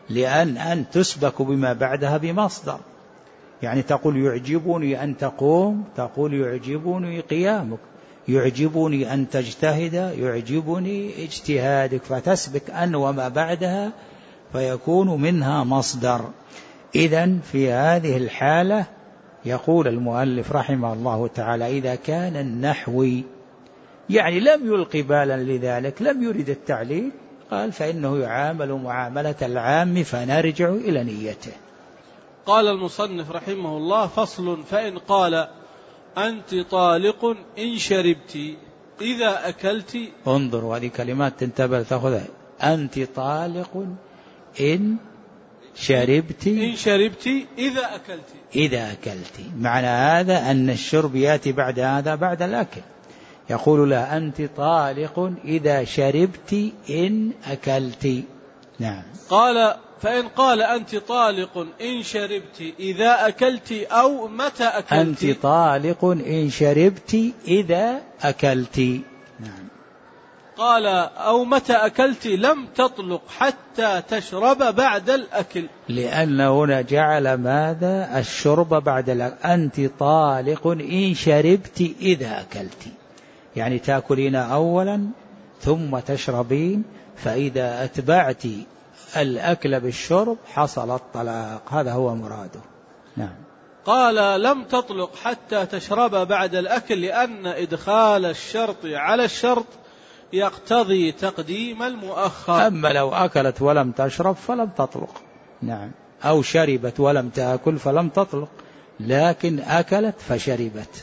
لأن أن تسبك بما بعدها بمصدر، يعني تقول يعجبني أن تقوم، تقول يعجبني قيامك، يعجبني أن تجتهد، يعجبني اجتهادك، فتسبك أن وما بعدها فيكون منها مصدر. إذن في هذه الحالة يقول المؤلف رحمه الله تعالى إذا كان النحوي يعني لم يلقي بالا لذلك، لم يرد التعليل، قال فإنه يعامل معاملة العام فنرجع إلى نيته. قال المصنف رحمه الله: فصل: فإن قال أنت طالق إن شربت إذا أكلت. انظر، هذه كلمات تنتبه تأخذها. أنت طالق إن شربت، إن شربت إذا أكلت، إذا أكلت. معنى هذا أن الشرب يأتي بعد هذا، بعد الأكل. يقول له أنت طالق إذا شربت إن أكلت. نعم. قال: فإن قال أنت طالق إن شربت إذا أكلت أو متى أكلت. أنت طالق إن شربت إذا أكلت. نعم. قال: أو متى أكلت لم تطلق حتى تشرب بعد الأكل، لأن هنا جعل ماذا؟ الشرب بعد الأكل. أنت طالق إن شربت إذا أكلت، يعني تأكلين أولا ثم تشربين، فإذا أتبعت الأكل بالشرب حصل الطلاق، هذا هو مراده. نعم. قال: لم تطلق حتى تشرب بعد الأكل، لأن إدخال الشرط على الشرط يقتضي تقديم المؤخر. أما لو أكلت ولم تشرب فلم تطلق. نعم. أو شربت ولم تأكل فلم تطلق، لكن أكلت فشربت.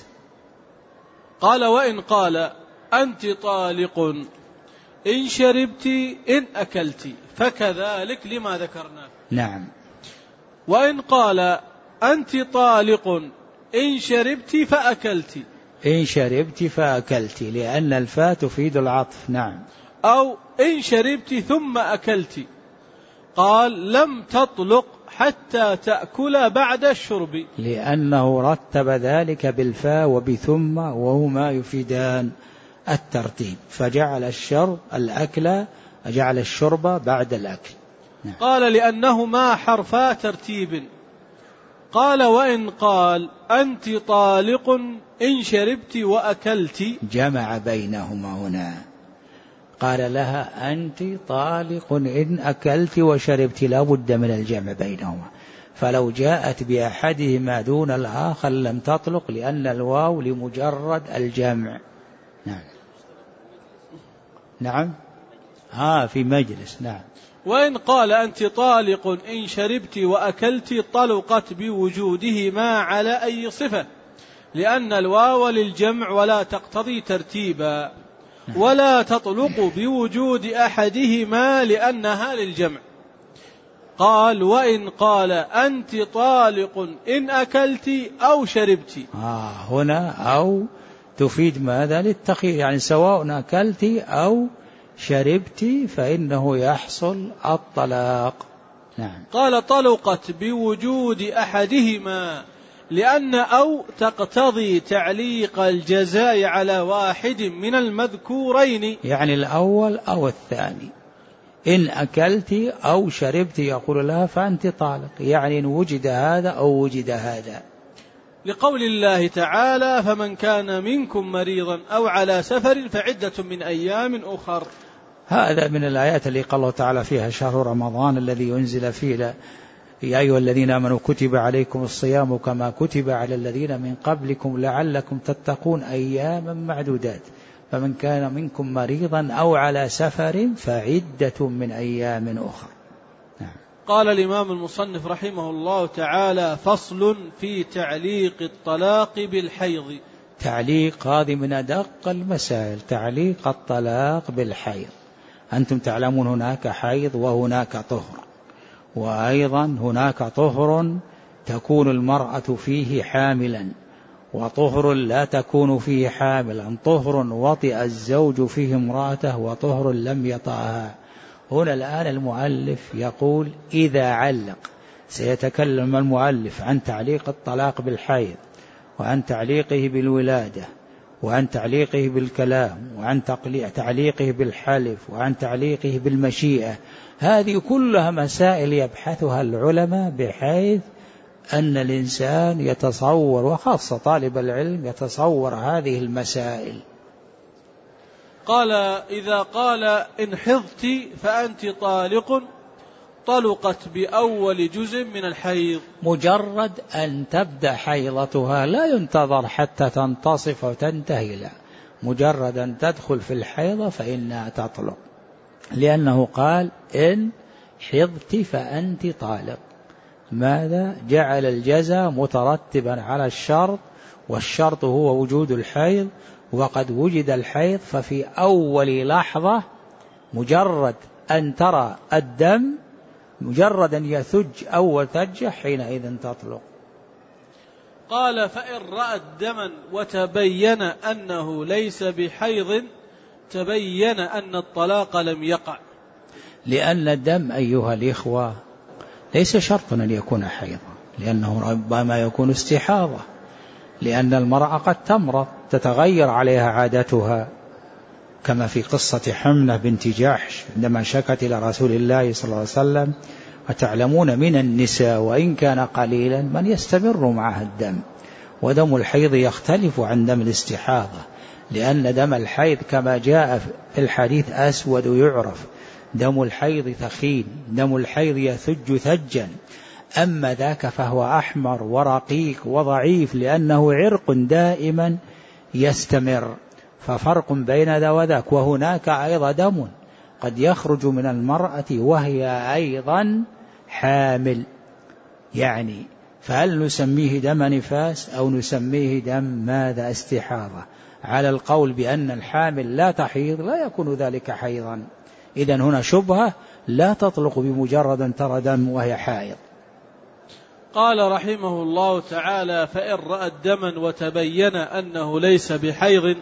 قال: وإن قال أنت طالق إن شربت إن أكلت فكذلك لما ذكرنا. نعم. وإن قال أنت طالق إن شربت فأكلت، إن شربت فأكلت، لأن الفاء تفيد العطف. نعم. أو إن شربت ثم أكلت، قال لم تطلق حتى تأكل بعد الشرب، لأنه رتب ذلك بالفاء وبثم، وهما يفيدان الترتيب، فجعل الشرب الأكل، جعل الشرب بعد الأكل. نعم. قال: لأنهما حرفا ترتيب. قال: وإن قال أنت طالق إن شربت وأكلت، جمع بينهما هنا، قال لها أنت طالق إن أكلت وشربت، لا بد من الجمع بينهما، فلو جاءت بأحدهما دون الآخر لم تطلق، لأن الواو لمجرد الجمع. نعم. نعم. في مجلس. نعم. وإن قال أنت طالق إن شربت وأكلت طلقت بوجودهما على أي صفة، لأن الواو للجمع ولا تقتضي ترتيبا، ولا تطلق بوجود أحدهما لأنها للجمع. قال: وإن قال أنت طالق إن أكلت أو شربت. هنا أو تفيد ماذا؟ للتخيير، يعني سواء أكلت أو شربت فإنه يحصل الطلاق. نعم. قال: طلقت بوجود أحدهما، لأن أو تقتضي تعليق الجزاء على واحد من المذكورين، يعني الأول أو الثاني. إن أكلت أو شربت يقول لها فأنت طالق، يعني إن وجد هذا أو وجد هذا، لقول الله تعالى: فمن كان منكم مريضا أو على سفر فعدة من أيام أخر. هذا من الآيات اللي قال الله تعالى فيها شهر رمضان الذي ينزل فيه يا أيها الذين آمنوا كتب عليكم الصيام كما كتب على الذين من قبلكم لعلكم تتقون أياما معدودات، فمن كان منكم مريضا أو على سفر فعدة من أيام أخرى. قال الإمام المصنف رحمه الله تعالى: فصل في تعليق الطلاق بالحيض. تعليق هذه من أدق المسائل، تعليق الطلاق بالحيض. أنتم تعلمون هناك حيض وهناك طهر، وأيضا هناك طهر تكون المرأة فيه حاملا، وطهر لا تكون فيه حاملا، طهر وطئ الزوج فيه امرأته وطهر لم يطأها. هنا الآن المؤلف يقول إذا علق، سيتكلم المؤلف عن تعليق الطلاق بالحيض، وعن تعليقه بالولادة، وعن تعليقه بالكلام، وعن تعليقه بالحلف، وعن تعليقه بالمشيئة. هذه كلها مسائل يبحثها العلماء بحيث أن الإنسان يتصور، وخاصة طالب العلم يتصور هذه المسائل. قال: إذا قال إن حضت فأنت طالق، طلقت بأول جزء من الحيض. مجرد أن تبدأ حيضتها لا ينتظر حتى تنتصف وتنتهي، لا، مجرد أن تدخل في الحيضة فإنها تطلق، لأنه قال إن حضت فأنت طالق. ماذا؟ جعل الجزاء مترتبا على الشرط، والشرط هو وجود الحيض، وقد وجد الحيض، ففي أول لحظة مجرد أن ترى الدم، مجرد أن يثج أول ثجة حينئذ تطلق. قال: فإن رأت دما وتبين أنه ليس بحيض تبين أن الطلاق لم يقع. لأن الدم أيها الإخوة ليس شرطا أن يكون حيضا، لأنه ربما يكون استحاضة، لأن المرأة قد تمرض تتغير عليها عادتها، كما في قصة حمنة بنت جحش عندما شكت إلى رسول الله صلى الله عليه وسلم. وتعلمون من النساء وإن كان قليلا من يستمر معها الدم، ودم الحيض يختلف عن دم الاستحاضة، لأن دم الحيض كما جاء في الحديث أسود يعرف، دم الحيض ثخين، دم الحيض يثج ثجا، أما ذاك فهو أحمر ورقيق وضعيف، لأنه عرق دائما يستمر، ففرق بين ذا وذاك. وهناك أيضا دم قد يخرج من المرأة وهي أيضا حامل، يعني فهل نسميه دم نفاس أو نسميه دم ماذا استحاضة؟ على القول بأن الحامل لا تحيض لا يكون ذلك حيضا، إذن هنا شبهة، لا تطلق بمجرد أن ترى دم وهي حائض. قال رحمه الله تعالى: فإن رأت دما وتبين أنه ليس بحيض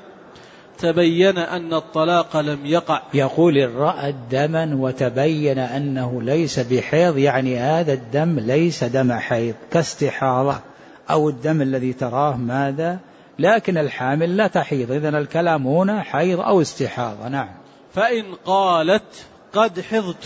تبين أن الطلاق لم يقع. يقول إن رأت دما وتبين أنه ليس بحيض، يعني هذا الدم ليس دم حيض كاستحاضة أو الدم الذي تراه ماذا، لكن الحامل لا تحيض، إذن الكلام هنا حيض أو استحاضة. نعم. فإن قالت قد حضت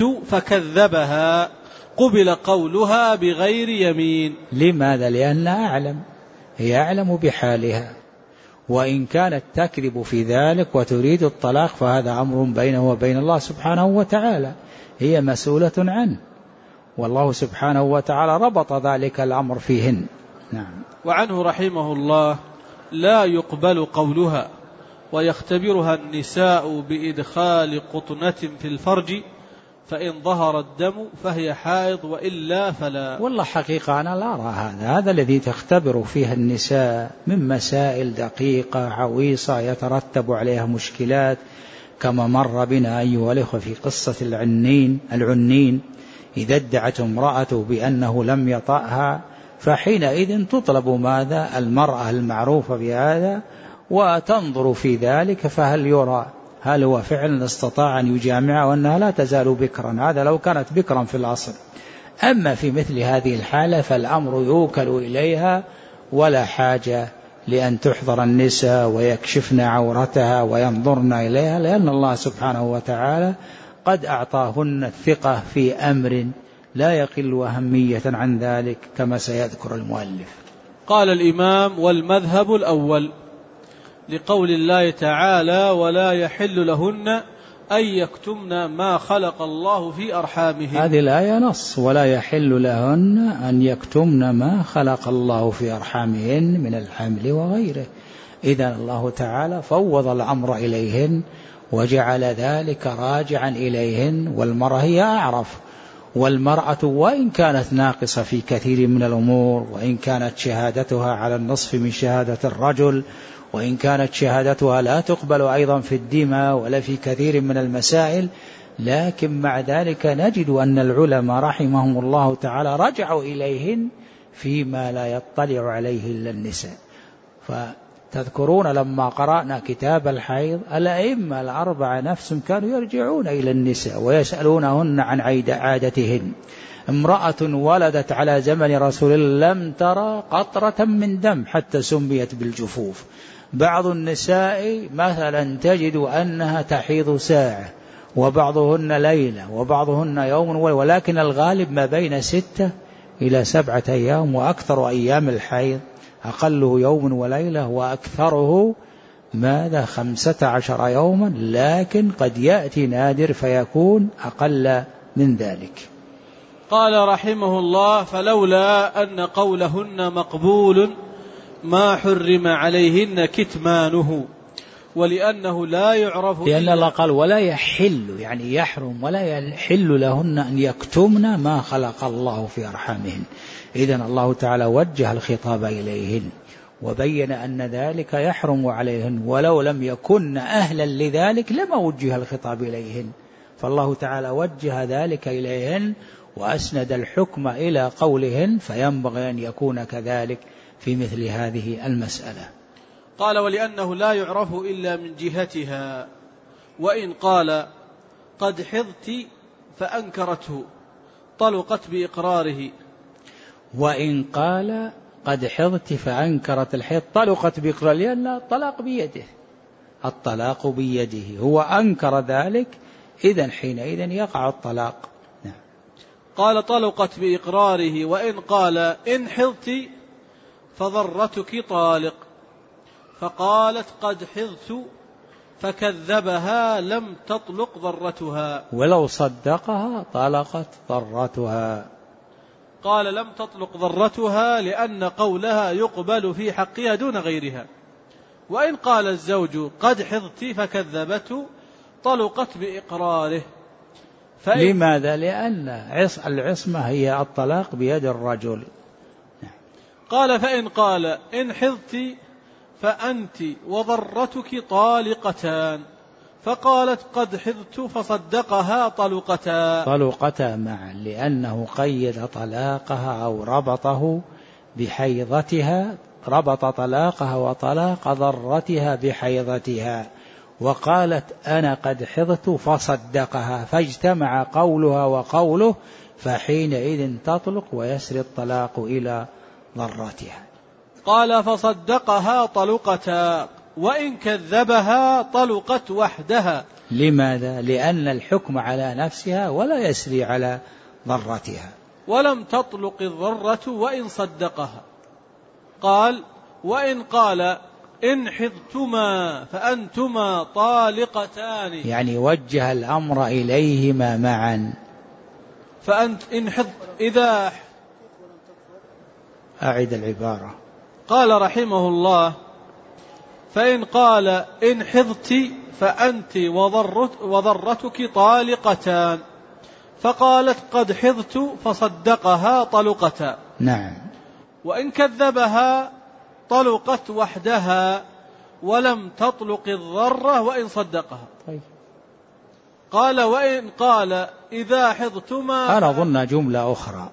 فكذبها قبل قولها بغير يمين. لماذا؟ لأنها أعلم، هي أعلم بحالها، وإن كانت تكذب في ذلك وتريد الطلاق فهذا أمر بينه وبين الله سبحانه وتعالى، هي مسؤولة عنه، والله سبحانه وتعالى ربط ذلك الأمر فيهن. نعم. وعنه رحمه الله: لا يقبل قولها، ويختبرها النساء بإدخال قطنة في الفرج، فإن ظهر الدم فهي حائض وإلا فلا. والله حقيقة أنا لا أرى هذا الذي تختبر فيها النساء من مسائل دقيقة عويصة يترتب عليها مشكلات، كما مر بنا أيها الأخوة في قصة العنين إذا ادعت امرأة بأنه لم يطأها، فحينئذ تطلب ماذا؟ المرأة المعروفة بهذا، وتنظر في ذلك فهل يرى هل هو فعلا استطاع أن يجامعها وأنها لا تزال بكرا، هذا لو كانت بكرا في الأصل. أما في مثل هذه الحالة فالأمر يوكل إليها، ولا حاجة لأن تحضر النساء ويكشفن عورتها وينظرن إليها، لأن الله سبحانه وتعالى قد أعطاهن الثقة في أمر لا يقل أهمية عن ذلك كما سيذكر المؤلف. قال الإمام: والمذهب الأول لقول الله تعالى: ولا يحل لهن أن يكتمن ما خلق الله في أرحامهن. هذه الآية نص: ولا يحل لهن أن يكتمن ما خلق الله في أرحامهن من الحمل وغيره. إذن الله تعالى فوض الأمر إليهن وجعل ذلك راجعا إليهن، والمرأة هي أعرف، والمرأة وإن كانت ناقصة في كثير من الأمور، وإن كانت شهادتها على النصف من شهادة الرجل، وإن كانت شهادتها لا تقبل أيضا في الدماء ولا في كثير من المسائل، لكن مع ذلك نجد أن العلماء رحمهم الله تعالى رجعوا إليهن فيما لا يطلع عليه إلا النساء. فتذكرون لما قرأنا كتاب الحيض الأئمة الأربعة نفسهم كانوا يرجعون إلى النساء ويسألونهن عن عادتهن. امرأة ولدت على زمن رسول الله لم ترى قطرة من دم حتى سميت بالجفوف، بعض النساء مثلا تجد أنها تحيض ساعة، وبعضهن ليلة، وبعضهن يوم، ولكن الغالب ما بين 6 إلى 7 أيام، وأكثر أيام الحيض أقله يوم وليلة، وأكثره 15 يوما، لكن قد يأتي نادر فيكون أقل من ذلك. قال رحمه الله: فلولا أن قولهن مقبول ما حرم عليهن كتمانه، ولأنه لا يعرف، لأن الله قال ولا يحل، يعني يحرم ولا يحل لهن أن يكتمن ما خلق الله في أرحامهن. إذن الله تعالى وجه الخطاب إليهن وبين أن ذلك يحرم عليهن، ولو لم يكن أهلا لذلك لما وجه الخطاب إليهن، فالله تعالى وجه ذلك إليهن وأسند الحكم إلى قولهن، فينبغي أن يكون كذلك في مثل هذه المسألة. قال: ولأنه لا يعرف إلا من جهتها، وإن قال قد حضت فأنكرته طلقت بإقراره. وإن قال قد حضت فأنكرت الحيض طلقت بإقراره، لأن الطلاق بيده، الطلاق بيده، هو أنكر ذلك، إذن حينئذ يقع الطلاق. نعم. قال: طلقت بإقراره. وإن قال إن حضت فضرتك طالق، فقالت قد حضت فكذبها لم تطلق ضرتها، ولو صدقها طلقت ضرتها. قال: لم تطلق ضرتها لأن قولها يقبل في حقها دون غيرها. وإن قال الزوج قد حضت فكذبته طلقت بإقراره. لماذا؟ لأن العصمة هي الطلاق بيد الرجل. قال: فإن قال إن حضت فأنت وضرتك طالقتان، فقالت قد حضت فصدقها طلقتا معا، لأنه قيد طلاقها أو ربطه بحيضتها، ربط طلاقها وطلاق ضرتها بحيضتها، وقالت أنا قد حضت فصدقها، فاجتمع قولها وقوله، فحينئذ تطلق ويسري الطلاق إلى ضرتها. قال: فصدقها طلقتا، وإن كذبها طلقت وحدها. لماذا؟ لأن الحكم على نفسها ولا يسري على ضرتها. ولم تطلق الضرة وإن صدقها. قال: وإن قال إن حضتما فأنتما طالقتان، يعني وجه الأمر إليهما معا. فأنت إن حض إذا أعد العبارة. قال رحمه الله: فإن قال إن حضت فأنت وضرتك طالقتان، فقالت قد حضت فصدقها طلقتا. نعم. وإن كذبها طلقت وحدها ولم تطلق الضرة وإن صدقها. طيب. قال: وإن قال إذا حضتما، أنا أظن جملة أخرى،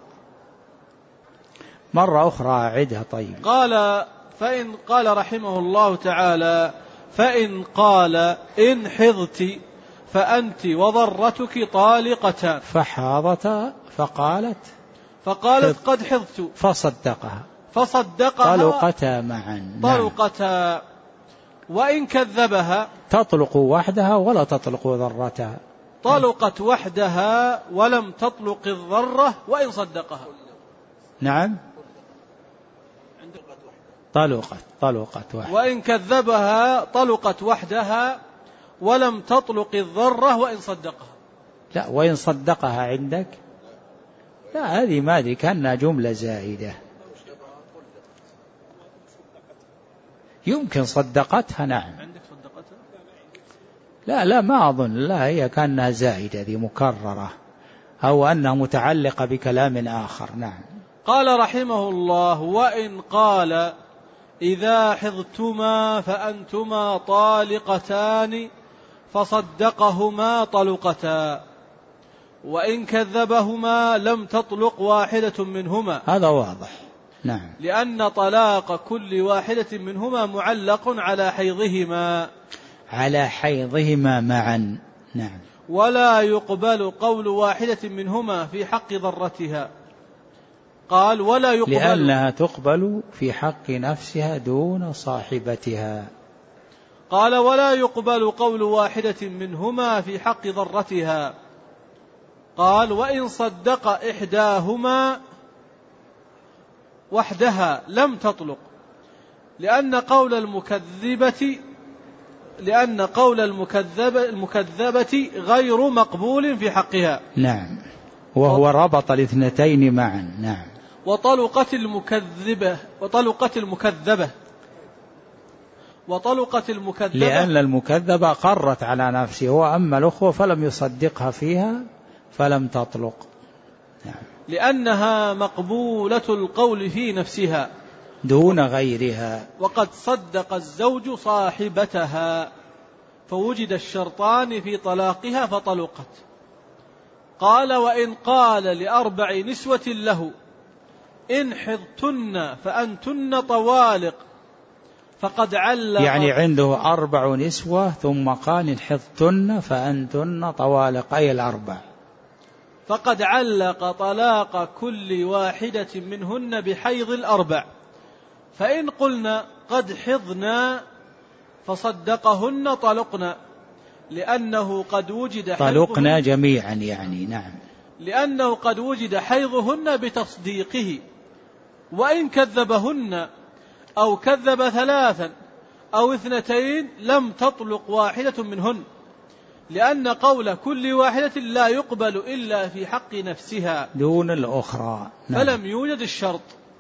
مرة أخرى أعدها. طيب. قال: فإن قال رحمه الله تعالى: فإن قال إن حضت فأنت وضرتك طالقتان، فحاضت فقالت قد حضت فصدقها طلقتا معا. طلقتا. وإن كذبها تطلق وحدها ولا تطلق ضرتها، طلقت وحدها ولم تطلق الضرة وإن صدقها. نعم. طلقت وحدها. وإن كذبها طلقت وحدها ولم تطلق الضرة وإن صدقها. لا، وإن صدقها عندك، لا، هذه ما أدري كأنها جملة زائدة، يمكن صدقتها. نعم. عندك صدقتها؟ لا ما أظن، لا، هي كأنها زائدة، ذي مكررة، أو أنها متعلقة بكلام آخر. نعم. قال رحمه الله: وإن قال إذا حضتما فأنتما طالقتان فصدقهما طلقتا، وإن كذبهما لم تطلق واحدة منهما. هذا واضح. نعم. لأن طلاق كل واحدة منهما معلق على حيضهما معا. نعم. ولا يقبل قول واحدة منهما في حق ضرتها. قال: ولا يقبل، لأنها تقبل في حق نفسها دون صاحبتها. قال ولا يقبل قول واحدة منهما في حق ضرتها. قال وإن صدق إحداهما وحدها لم تطلق، لأن قول المكذبة غير مقبول في حقها. نعم، وهو ربط الاثنتين معا. نعم. وطلقت المكذبة لأن المكذبة قرت على نفسه، وأما الأخوة فلم يصدقها فيها فلم تطلق. نعم. لأنها مقبولة القول في نفسها دون غيرها. وقد صدق الزوج صاحبتها فوجد الشرطان في طلاقها فطلقت. قال وإن قال ل4 نسوة له إن حضتن فأنتن طوالق فقد علق، يعني عنده 4 نسوة ثم قال إن حضتن فأنتن طوالق، أي 4، فقد علق طلاق كل واحدة منهن بحيض 4. فإن قلنا قد حضنا فصدقهن طلقنا، لأنه قد وجد طلقنا جميعا يعني. نعم. لأنه قد وجد حيضهن بتصديقه. وإن كذبهن أو كذب 3 أو 2 لم تطلق واحدة منهن، لأن قول كل واحدة لا يقبل إلا في حق نفسها دون الأخرى. نعم. فلم يوجد الشرط.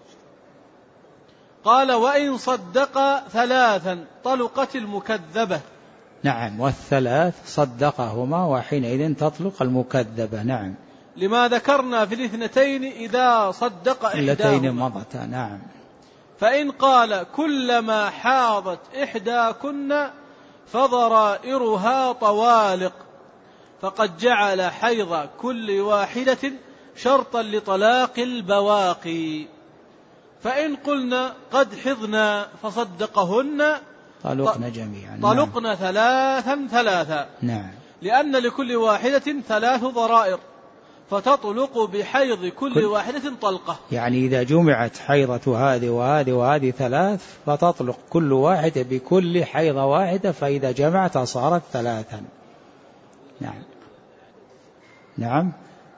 قال وإن صدق 3 طلقت المكذبة. نعم، وال3 صدقهما وحينئذ تطلق المكذبة. نعم، لما ذكرنا في 2 إذا صدق اللتين مضتا. نعم. فإن قال كلما حاضت إحداكن فضرائرها طوالق فقد جعل حيض كل واحدة شرطا لطلاق البواقي. فإن قلنا قد حضنا فصدقهن طلقنا جميعا. طلقنا 3. نعم. لأن لكل واحدة 3 ضرائر فتطلق بحيض كل واحدة طلقة. يعني إذا جمعت حيضة هذه وهذه وهذه 3 فتطلق كل واحدة بكل حيضة واحدة، فإذا جمعت صارت 3. نعم. نعم.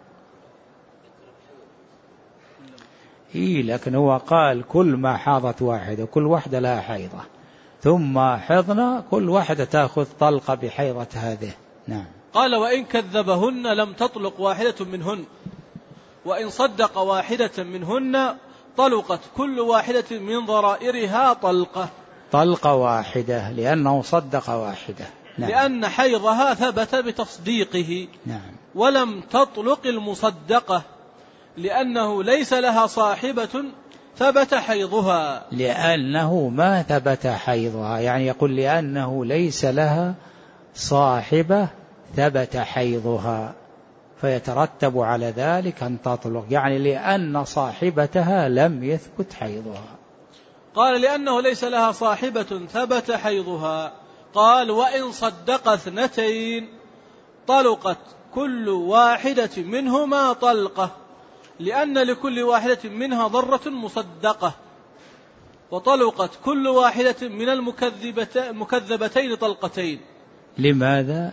لكن هو قال كل ما حاضت واحدة، كل واحدة لها حيضة، ثم حضنا كل واحدة تأخذ طلقة بحيضة هذه. نعم. قال وإن كذبهن لم تطلق واحدة منهن، وإن صدق واحدة منهن طلقت كل واحدة من ضرائرها طلقة واحدة، لأنه صدق واحدة. نعم. لأن حيضها ثبت بتصديقه. نعم. ولم تطلق المصدقة لأنه ليس لها صاحبة ثبت حيضها. لأنه ما ثبت حيضها، يعني يقول لأنه ليس لها صاحبة ثبت حيضها، فيترتب على ذلك أن تطلق، يعني لأن صاحبتها لم يثبت حيضها. قال لأنه ليس لها صاحبة ثبت حيضها. قال وإن صدق 2 طلقت كل واحدة منهما طلقة، لأن لكل واحدة منها ضرة مصدقة، وطلقت كل واحدة من المكذبتين طلقتين. لماذا؟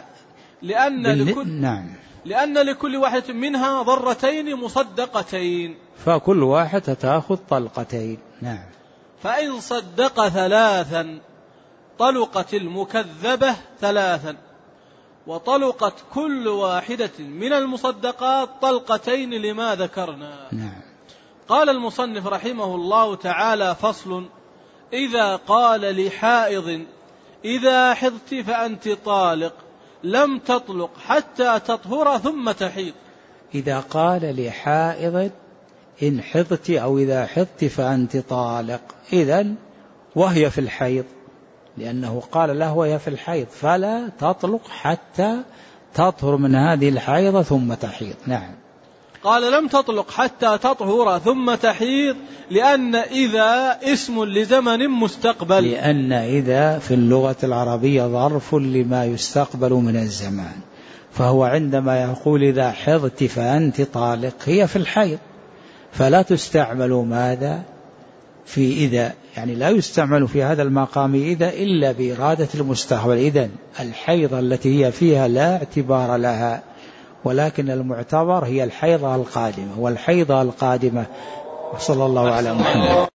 لأن لكل واحدة منها ضرتين مصدقتين، فكل واحدة تأخذ طلقتين. نعم. فإن صدق 3 طلقت المكذبة 3، وطلقت كل واحدة من المصدقات طلقتين لما ذكرنا. نعم. قال المصنف رحمه الله تعالى: فصل: إذا قال لحائض إذا حضت فأنت طالق لم تطلق حتى تطهر ثم تحيض. إذا قال لحائض إن حضت أو إذا حضت فأنت طالق، إذن وهي في الحيض، لأنه قال له وهي في الحيض، فلا تطلق حتى تطهر من هذه الحيضة ثم تحيض. نعم. قال لم تطلق حتى تطهر ثم تحيض، لأن إذا اسم لزمن مستقبل، لأن إذا في اللغة العربية ظرف لما يستقبل من الزمان، فهو عندما يقول إذا حضت فأنت طالق هي في الحيض، فلا تستعمل ماذا في إذا، يعني لا يستعمل في هذا المقام إذا إلا بإرادة المستقبل. إذن الحيضة التي هي فيها لا اعتبار لها، ولكن المعتبر هي الحيضة القادمة والحيضة القادمة. وصلى الله على محمد.